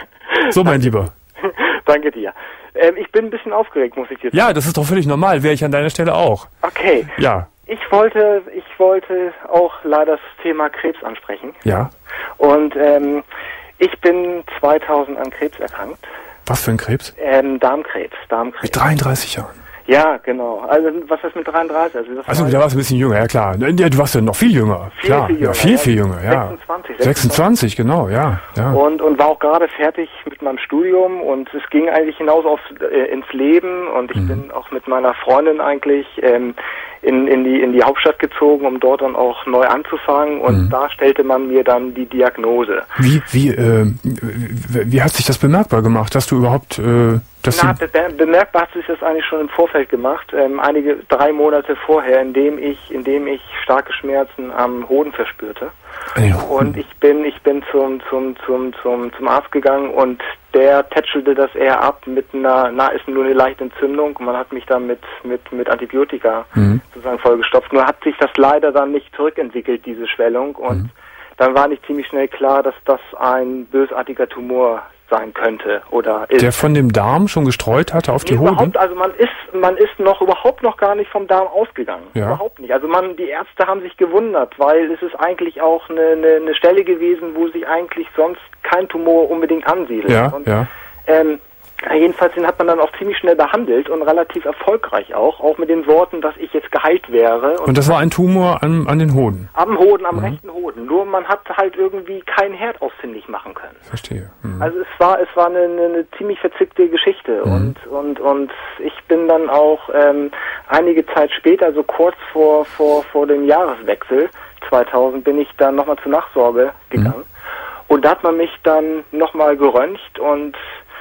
So, mein Lieber. Danke dir. Ähm, ich bin ein bisschen aufgeregt, muss ich dir sagen. Ja, das ist doch völlig normal. Wäre ich an deiner Stelle auch. Okay. Ja. Ich wollte, ich wollte auch leider das Thema Krebs ansprechen. Ja. Und ähm, ich bin zweitausend an Krebs erkrankt. Was für ein Krebs? Ähm, Darmkrebs. Darmkrebs. Mit dreiunddreißig Jahren? Ja, genau. Also was ist mit dreiunddreißig? Also, das also da warst du ein bisschen jünger, ja klar. Du warst ja noch viel jünger. Viel, klar. viel jünger. Ja, viel, viel jünger, ja. sechsundzwanzig. sechsundzwanzig, genau, ja. ja. Und, und war auch gerade fertig mit meinem Studium und es ging eigentlich hinaus aufs, äh, ins Leben und ich mhm. bin auch mit meiner Freundin eigentlich ähm, in, in, die, in die Hauptstadt gezogen, um dort dann auch neu anzufangen und mhm. da stellte man mir dann die Diagnose. Wie, wie, äh, wie, wie hat sich das bemerkbar gemacht, dass du überhaupt... Äh, dass Na, be bemerkbar hat sich das eigentlich schon im Vorfeld gemacht, ähm, einige, drei Monate vorher, indem ich, indem ich starke Schmerzen am Hoden verspürte. Ja. Und ich bin, ich bin zum, zum, zum, zum, zum Arzt gegangen und der tätschelte das eher ab mit einer, na, ist nur eine leichte Entzündung und man hat mich dann mit, mit, mit Antibiotika mhm. sozusagen vollgestopft. Nur hat sich das leider dann nicht zurückentwickelt, diese Schwellung, und mhm. dann war nicht ziemlich schnell klar, dass das ein bösartiger Tumor sein könnte oder ist. Der von dem Darm schon gestreut hatte auf die nee, Hoden? Also man ist, man ist noch überhaupt noch gar nicht vom Darm ausgegangen. Ja. Überhaupt nicht. Also man, die Ärzte haben sich gewundert, weil es ist eigentlich auch eine, eine, eine Stelle gewesen, wo sich eigentlich sonst kein Tumor unbedingt ansiedelt. Ja, und, ja. Ähm, jedenfalls den hat man dann auch ziemlich schnell behandelt und relativ erfolgreich auch, auch mit den Worten, dass ich jetzt geheilt wäre. Und, und das war ein Tumor an, an den Hoden? Am Hoden, am mhm. rechten Hoden. Nur man hat halt irgendwie keinen Herd ausfindig machen können. Verstehe. Mhm. Also es war, es war eine, eine, eine ziemlich verzwickte Geschichte mhm. und, und, und ich bin dann auch ähm, einige Zeit später, so kurz vor, vor, vor dem Jahreswechsel zweitausend, bin ich dann nochmal zur Nachsorge gegangen. Mhm. Und da hat man mich dann nochmal geröntgt und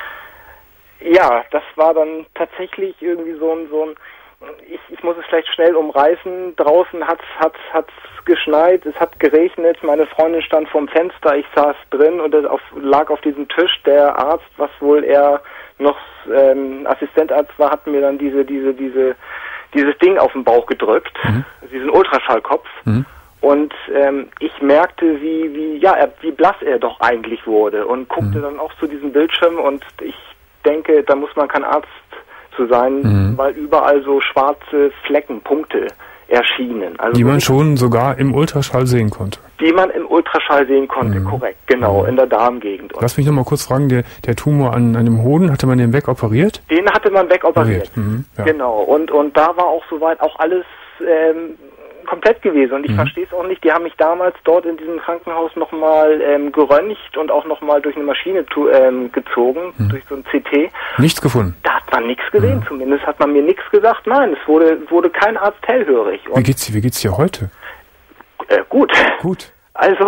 ja, das war dann tatsächlich irgendwie so ein, so ein ich, ich muss es vielleicht schnell umreißen, draußen hat's, hat's, hat's geschneit, es hat geregnet, meine Freundin stand vorm Fenster, ich saß drin und auf, lag auf diesem Tisch, der Arzt, was wohl er noch ähm, Assistentarzt war, hat mir dann diese, diese, diese, dieses Ding auf den Bauch gedrückt, mhm. diesen Ultraschallkopf. Mhm. Und ähm, ich merkte, wie, wie, ja, er, wie blass er doch eigentlich wurde und guckte mhm. dann auch zu diesem Bildschirm und ich denke, da muss man kein Arzt zu sein, mhm. weil überall so schwarze Flecken, Punkte erschienen. Also die man schon sogar im Ultraschall sehen konnte. Die man im Ultraschall sehen konnte, mhm. korrekt, genau, mhm. in der Darmgegend. Lass mich noch mal kurz fragen, der, der Tumor an, an dem Hoden, hatte man den wegoperiert? Den hatte man wegoperiert, mhm. ja. genau. Und, und da war auch soweit auch alles ähm, komplett gewesen und ich mhm. verstehe es auch nicht, die haben mich damals dort in diesem Krankenhaus nochmal ähm, geröntgt und auch nochmal durch eine Maschine tu, ähm, gezogen, mhm. durch so ein C T. Nichts gefunden? Da hat man nichts gesehen, mhm. zumindest hat man mir nichts gesagt, nein, es wurde, wurde kein Arzt hellhörig. Und wie geht's, wie geht's dir heute? Äh, gut. Gut. Also,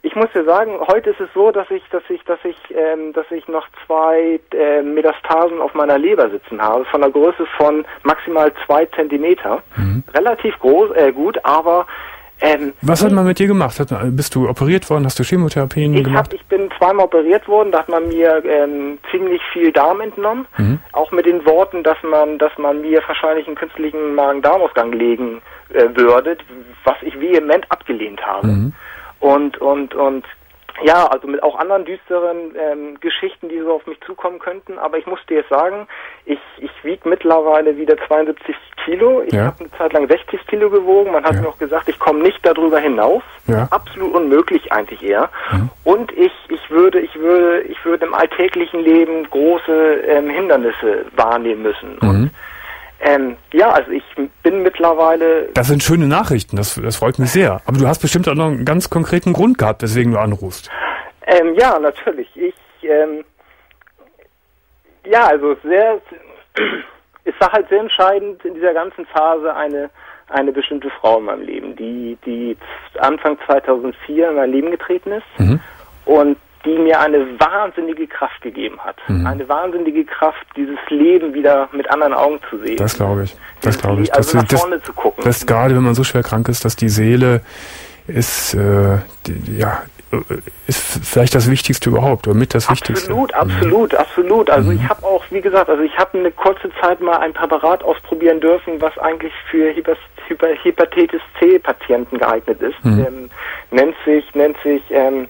Ich muss dir sagen, heute ist es so, dass ich, dass ich, dass ich, ähm, dass ich noch zwei äh, Metastasen auf meiner Leber sitzen habe, von der Größe von maximal zwei Zentimeter. Mhm. Relativ groß, äh, gut, aber ähm, was hat man mit dir gemacht? Hat, bist du operiert worden? Hast du Chemotherapien ich gemacht? Hab, ich bin zweimal operiert worden. Da hat man mir ähm, ziemlich viel Darm entnommen. Mhm. Auch mit den Worten, dass man, dass man mir wahrscheinlich einen künstlichen Magen-Darm-Ausgang legen äh, würde, was ich vehement abgelehnt habe. Mhm. Und, und, und, ja, also mit auch anderen düsteren ähm, Geschichten, die so auf mich zukommen könnten. Aber ich muss dir jetzt sagen, ich, ich wiege mittlerweile wieder zweiundsiebzig Kilo. Ich ja. habe eine Zeit lang sechzig Kilo gewogen. Man hat ja. mir auch gesagt, ich komme nicht darüber hinaus. Ja. Absolut unmöglich eigentlich eher. Mhm. Und ich, ich würde, ich würde, ich würde im alltäglichen Leben große ähm, Hindernisse wahrnehmen müssen. Mhm. Und Ähm, ja, also ich bin mittlerweile... Das sind schöne Nachrichten, das, das freut mich sehr. Aber du hast bestimmt auch noch einen ganz konkreten Grund gehabt, weswegen du anrufst. Ähm, ja, natürlich. Ich, ähm, ja, also sehr, es war halt sehr entscheidend in dieser ganzen Phase eine, eine bestimmte Frau in meinem Leben, die, die Anfang zweitausendvier in mein Leben getreten ist. Mhm. Und die mir eine wahnsinnige Kraft gegeben hat. Mhm. Eine wahnsinnige Kraft, dieses Leben wieder mit anderen Augen zu sehen. Das glaube ich. Das glaube ich. Also das, nach vorne das, zu gucken. Das gerade, wenn man so schwer krank ist, dass die Seele ist, äh, die, ja, ist vielleicht das Wichtigste überhaupt oder mit das absolut, Wichtigste. Absolut, absolut, mhm. absolut. Also mhm. ich habe auch, wie gesagt, also ich habe eine kurze Zeit mal ein Präparat ausprobieren dürfen, was eigentlich für Hepatitis C-Patienten geeignet ist. Mhm. Ähm, nennt sich, nennt sich, ähm,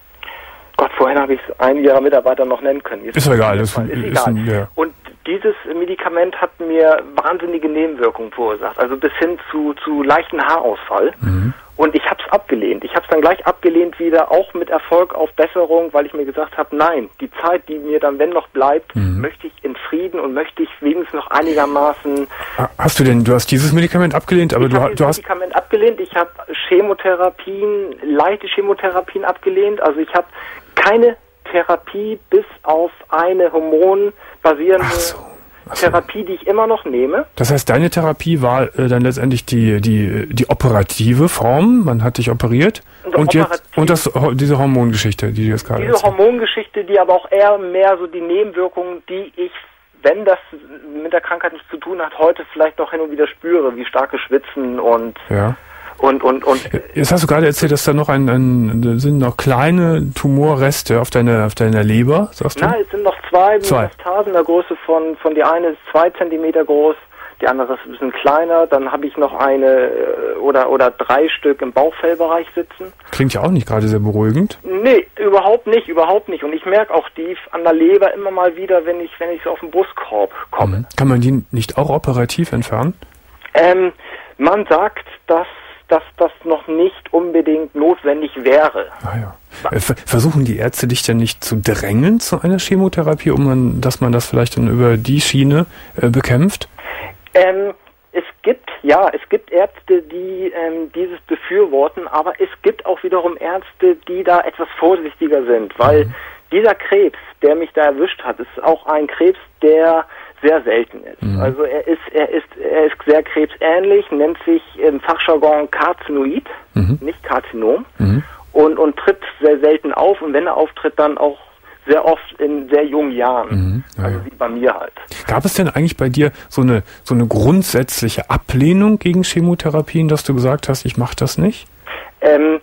Gott, vorhin habe ich es einen ihrer Mitarbeiter noch nennen können. Jetzt ist egal. Ist, ist, ist egal. Ein, ja. Und dieses Medikament hat mir wahnsinnige Nebenwirkungen verursacht, also bis hin zu, zu leichten Haarausfall. Mhm. Und ich habe es abgelehnt. Ich habe es dann gleich abgelehnt wieder, auch mit Erfolg auf Besserung, weil ich mir gesagt habe, nein, die Zeit, die mir dann, wenn noch bleibt, mhm. möchte ich in Frieden und möchte ich wenigstens noch einigermaßen... Hast du denn, du hast dieses Medikament abgelehnt, aber ich du, du du hast... Ich habe Medikament abgelehnt, ich habe Chemotherapien, leichte Chemotherapien abgelehnt, also ich habe keine Therapie bis auf eine hormonbasierende so, so. Therapie, die ich immer noch nehme. Das heißt, deine Therapie war äh, dann letztendlich die die die operative Form. Man hat dich operiert und, und jetzt und das diese Hormongeschichte, die du jetzt gerade diese erzählt. Hormongeschichte, die aber auch eher mehr so die Nebenwirkungen, die ich, wenn das mit der Krankheit nichts zu tun hat, heute vielleicht noch hin und wieder spüre, wie starke Schwitzen und ja. Und, und, und. Jetzt hast du gerade erzählt, dass da noch ein, ein sind noch kleine Tumorreste auf deiner, auf deiner Leber, sagst du? Nein, es sind noch zwei Metastasen der Größe von, von die eine ist zwei Zentimeter groß, die andere ist ein bisschen kleiner, dann habe ich noch eine oder, oder drei Stück im Bauchfellbereich sitzen. Klingt ja auch nicht gerade sehr beruhigend. Nee, überhaupt nicht, überhaupt nicht. Und ich merke auch die an der Leber immer mal wieder, wenn ich, wenn ich so auf den Brustkorb komme. Mhm. Kann man die nicht auch operativ entfernen? Ähm, man sagt, dass dass das noch nicht unbedingt notwendig wäre. Ah ja. Versuchen die Ärzte dich denn nicht zu drängen zu einer Chemotherapie, um man, dass man das vielleicht dann über die Schiene äh, bekämpft? Ähm, es gibt, ja, es gibt Ärzte, die ähm, dieses befürworten, aber es gibt auch wiederum Ärzte, die da etwas vorsichtiger sind, weil mhm. dieser Krebs, der mich da erwischt hat, ist auch ein Krebs, der sehr selten ist. Mhm. Also er ist, er ist, er ist sehr krebsähnlich, nennt sich im Fachjargon Karzinoid, mhm. nicht Karzinom, mhm. und, und tritt sehr selten auf und wenn er auftritt, dann auch sehr oft in sehr jungen Jahren. Mhm. Ja, also wie bei mir halt. Gab es denn eigentlich bei dir so eine, so eine grundsätzliche Ablehnung gegen Chemotherapien, dass du gesagt hast, ich mache das nicht? Ähm,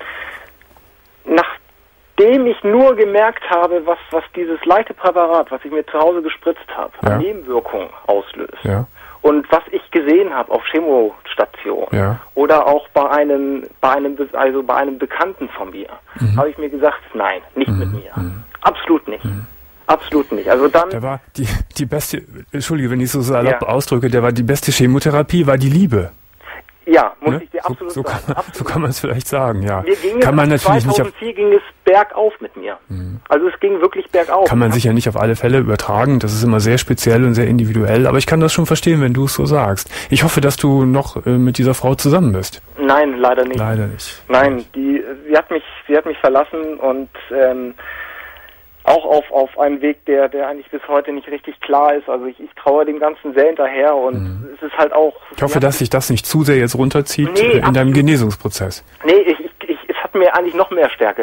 nach Nachdem ich nur gemerkt habe, was, was dieses leichte Präparat, was ich mir zu Hause gespritzt habe, ja. an Nebenwirkungen auslöst. Ja. Und was ich gesehen habe auf Chemostationen ja. oder auch bei einem, bei einem, also bei einem Bekannten von mir, mhm. habe ich mir gesagt, nein, nicht mhm. mit mir. Mhm. Absolut nicht. Mhm. Absolut nicht. Also dann. Der war die, die beste, Entschuldige, wenn ich so salopp ja. ausdrücke, der war die beste Chemotherapie, war die Liebe. Ja, muss ne? ich dir absolut so, so sagen. Kann, absolut. So kann man es vielleicht sagen, ja. Mir ging kann es man natürlich zweitausendvier nicht auf, ging es bergauf mit mir. Mhm. Also es ging wirklich bergauf. Kann man sicher nicht auf alle Fälle übertragen. Das ist immer sehr speziell und sehr individuell. Aber ich kann das schon verstehen, wenn du es so sagst. Ich hoffe, dass du noch äh, mit dieser Frau zusammen bist. Nein, leider nicht. Leider nicht. Nein, die, sie hat mich, sie hat mich verlassen und ähm, auch auf, auf einem Weg, der, der eigentlich bis heute nicht richtig klar ist. Also ich, ich traue dem Ganzen sehr hinterher und mhm. es ist halt auch... Ich hoffe, dass sich das nicht zu sehr jetzt runterzieht nee, in absolut. deinem Genesungsprozess. Nee, ich, ich, ich, es hat mir eigentlich noch mehr Stärke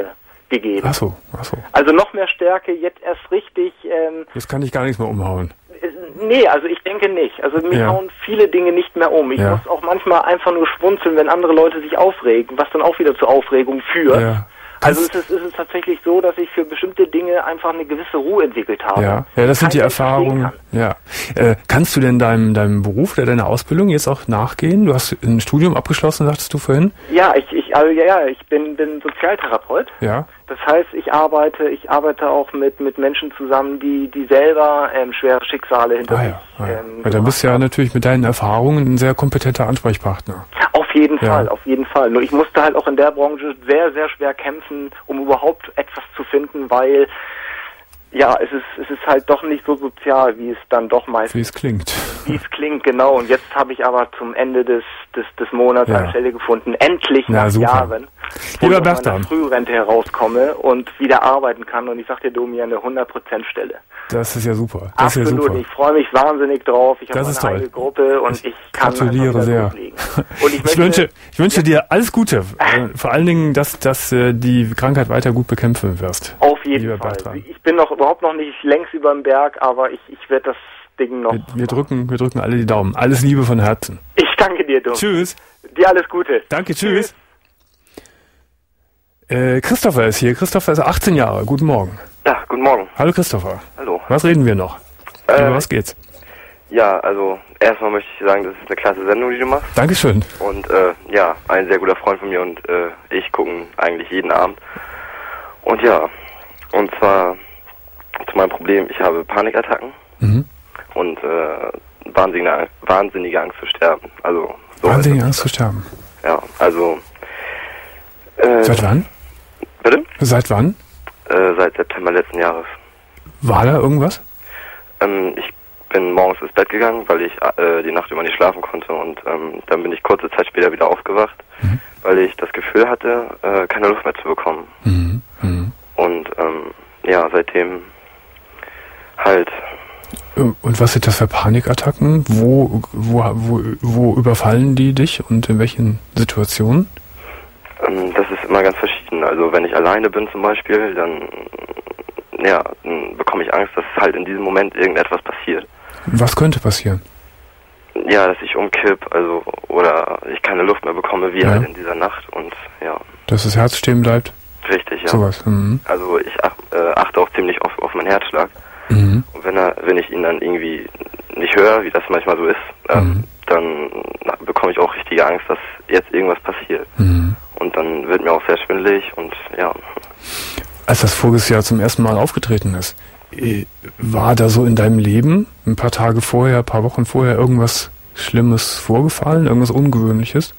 gegeben. Ach so, ach so. Also noch mehr Stärke, jetzt erst richtig. Ähm, jetzt kann ich gar nichts mehr umhauen. Nee, also ich denke nicht. Also mir ja. hauen viele Dinge nicht mehr um. Ich ja. muss auch manchmal einfach nur schmunzeln, wenn andere Leute sich aufregen, was dann auch wieder zur Aufregung führt. Ja. Also es ist, es ist tatsächlich so, dass ich für bestimmte Dinge einfach eine gewisse Ruhe entwickelt habe. Ja, ja, das sind die Erfahrungen. Ja. Äh, kannst du denn deinem, deinem Beruf oder deiner Ausbildung jetzt auch nachgehen? Du hast ein Studium abgeschlossen, sagtest du vorhin? Ja, ich, ich also ja, ja, ich bin, bin Sozialtherapeut. Ja. Das heißt, ich arbeite, ich arbeite auch mit, mit Menschen zusammen, die, die selber ähm, schwere Schicksale hinter ah, sich ja, ah, ja. ähm, ja, dann bist du ja natürlich mit deinen Erfahrungen ein sehr kompetenter Ansprechpartner. Auf jeden ja. Fall, auf jeden Fall. Nur ich musste halt auch in der Branche sehr, sehr schwer kämpfen, um überhaupt etwas zu finden, weil ja, es ist, es ist halt doch nicht so sozial, wie es dann doch meistens... Wie es klingt. Wie es klingt, genau. Und jetzt habe ich aber zum Ende des, des, des Monats ja. eine Stelle gefunden, endlich Na, nach super. Jahren, wo Lieber ich aus meiner Bertram. Frührente herauskomme und wieder arbeiten kann. Und ich sag dir, Domi, eine hundert Prozent Stelle. Das ist ja super. Das Absolut, ist ja super. Ich freue mich wahnsinnig drauf. Ich habe eine eigene Gruppe und ich, ich kann gratuliere sehr. Und ich, ich möchte, wünsche, ich wünsche ja. dir alles Gute. Äh, vor allen Dingen, dass, dass äh, die Krankheit weiter gut bekämpfen wirst. Auf jeden Fall. Bertram. Ich bin noch überhaupt noch nicht längst über dem Berg, aber ich, ich werde das Ding noch... Wir, wir, drücken, wir drücken alle die Daumen. Alles Liebe von Herzen. Ich danke dir, du. Tschüss. Dir alles Gute. Danke, tschüss. tschüss. Äh, Christopher ist hier. Christopher ist achtzehn Jahre. Guten Morgen. Ja, guten Morgen. Hallo Christopher. Hallo. Was reden wir noch? Äh, Über was geht's? Ja, also erstmal möchte ich sagen, das ist eine klasse Sendung, die du machst. Dankeschön. Und äh, ja, ein sehr guter Freund von mir und äh, ich gucken eigentlich jeden Abend. Und ja, und zwar zu meinem Problem, ich habe Panikattacken mhm. und äh, wahnsinnige, wahnsinnige Angst zu sterben. Also so Wahnsinnige Angst zu sterben? Ja, also... Äh, Seit wann? Bitte? Seit wann? Äh, seit September letzten Jahres. War da irgendwas? Ähm, ich bin morgens ins Bett gegangen, weil ich äh, die Nacht über nicht schlafen konnte und ähm, dann bin ich kurze Zeit später wieder aufgewacht, mhm. weil ich das Gefühl hatte, äh, keine Luft mehr zu bekommen. Mhm. Mhm. Und ähm, ja, seitdem halt. Und was sind das für Panikattacken? Wo, wo, wo, wo überfallen die dich und in welchen Situationen? Ähm, das ist immer ganz verschieden. Also wenn ich alleine bin zum Beispiel, dann ja, dann bekomme ich Angst, dass halt in diesem Moment irgendetwas passiert. Was könnte passieren? Ja, dass ich umkipp, also oder ich keine Luft mehr bekomme, wie ja. halt in dieser Nacht und ja. Dass das Herz stehen bleibt? Richtig, ja. Sowas. Mhm. Also ich ach, äh, achte auch ziemlich auf, auf meinen Herzschlag. Mhm. Und wenn er, wenn ich ihn dann irgendwie nicht höre, wie das manchmal so ist, ähm, mhm. dann na, bekomme ich auch richtige Angst, dass jetzt irgendwas passiert. Mhm. Und dann wird mir auch sehr schwindelig und ja. Als das voriges Jahr zum ersten Mal aufgetreten ist, war da so in deinem Leben ein paar Tage vorher, ein paar Wochen vorher irgendwas Schlimmes vorgefallen, irgendwas Ungewöhnliches?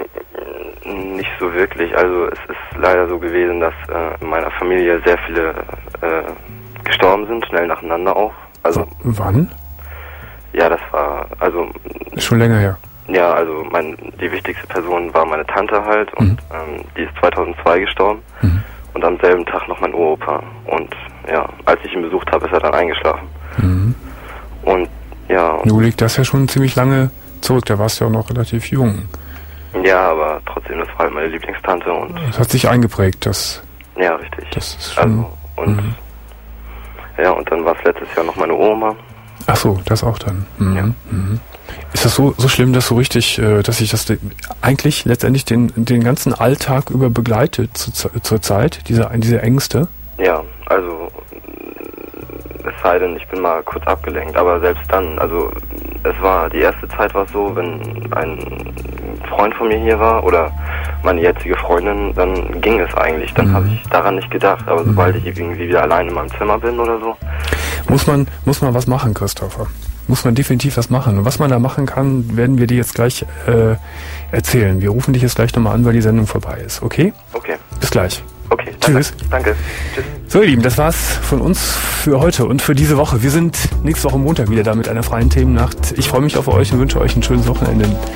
Nicht so wirklich. Also es ist leider so gewesen, dass äh, in meiner Familie sehr viele äh, gestorben sind, schnell nacheinander auch. Also w- wann? Ja, das war also schon länger her. Ja, also mein, die wichtigste Person war meine Tante halt und mhm. ähm, die ist zweitausendzwei gestorben. Mhm. Und am selben Tag noch mein Uropa. Und ja, als ich ihn besucht habe, ist er dann eingeschlafen. Mhm. Und ja. Nun liegt das ja schon ziemlich lange zurück, da warst du ja auch noch relativ jung. Ja, aber trotzdem, das war halt meine Lieblingstante und. Das hat sich eingeprägt, das. Ja, richtig. Das ist schon. Also, und mhm. ja, und dann war es letztes Jahr noch meine Oma. Ach so, das auch dann. Mhm. Ja. Mhm. Ist das so so schlimm, dass so richtig, äh, dass sich das de- eigentlich letztendlich den den ganzen Alltag über begleitet zu, zur Zeit, diese diese Ängste? Ja, also es sei denn, ich bin mal kurz abgelenkt, aber selbst dann, also es war die erste Zeit war es so, wenn ein Freund von mir hier war oder meine jetzige Freundin, dann ging es eigentlich, dann mhm. habe ich daran nicht gedacht, aber mhm. sobald ich irgendwie wieder allein in meinem Zimmer bin oder so. Muss man muss man was machen, Christopher? Muss man definitiv was machen. Und was man da machen kann, werden wir dir jetzt gleich äh, erzählen. Wir rufen dich jetzt gleich nochmal an, weil die Sendung vorbei ist. Okay? Okay. Bis gleich. Okay. Tschüss. Danke. Tschüss. So, ihr Lieben, das war's von uns für heute und für diese Woche. Wir sind nächste Woche Montag wieder da mit einer freien Themennacht. Ich freue mich auf euch und wünsche euch ein schönes Wochenende.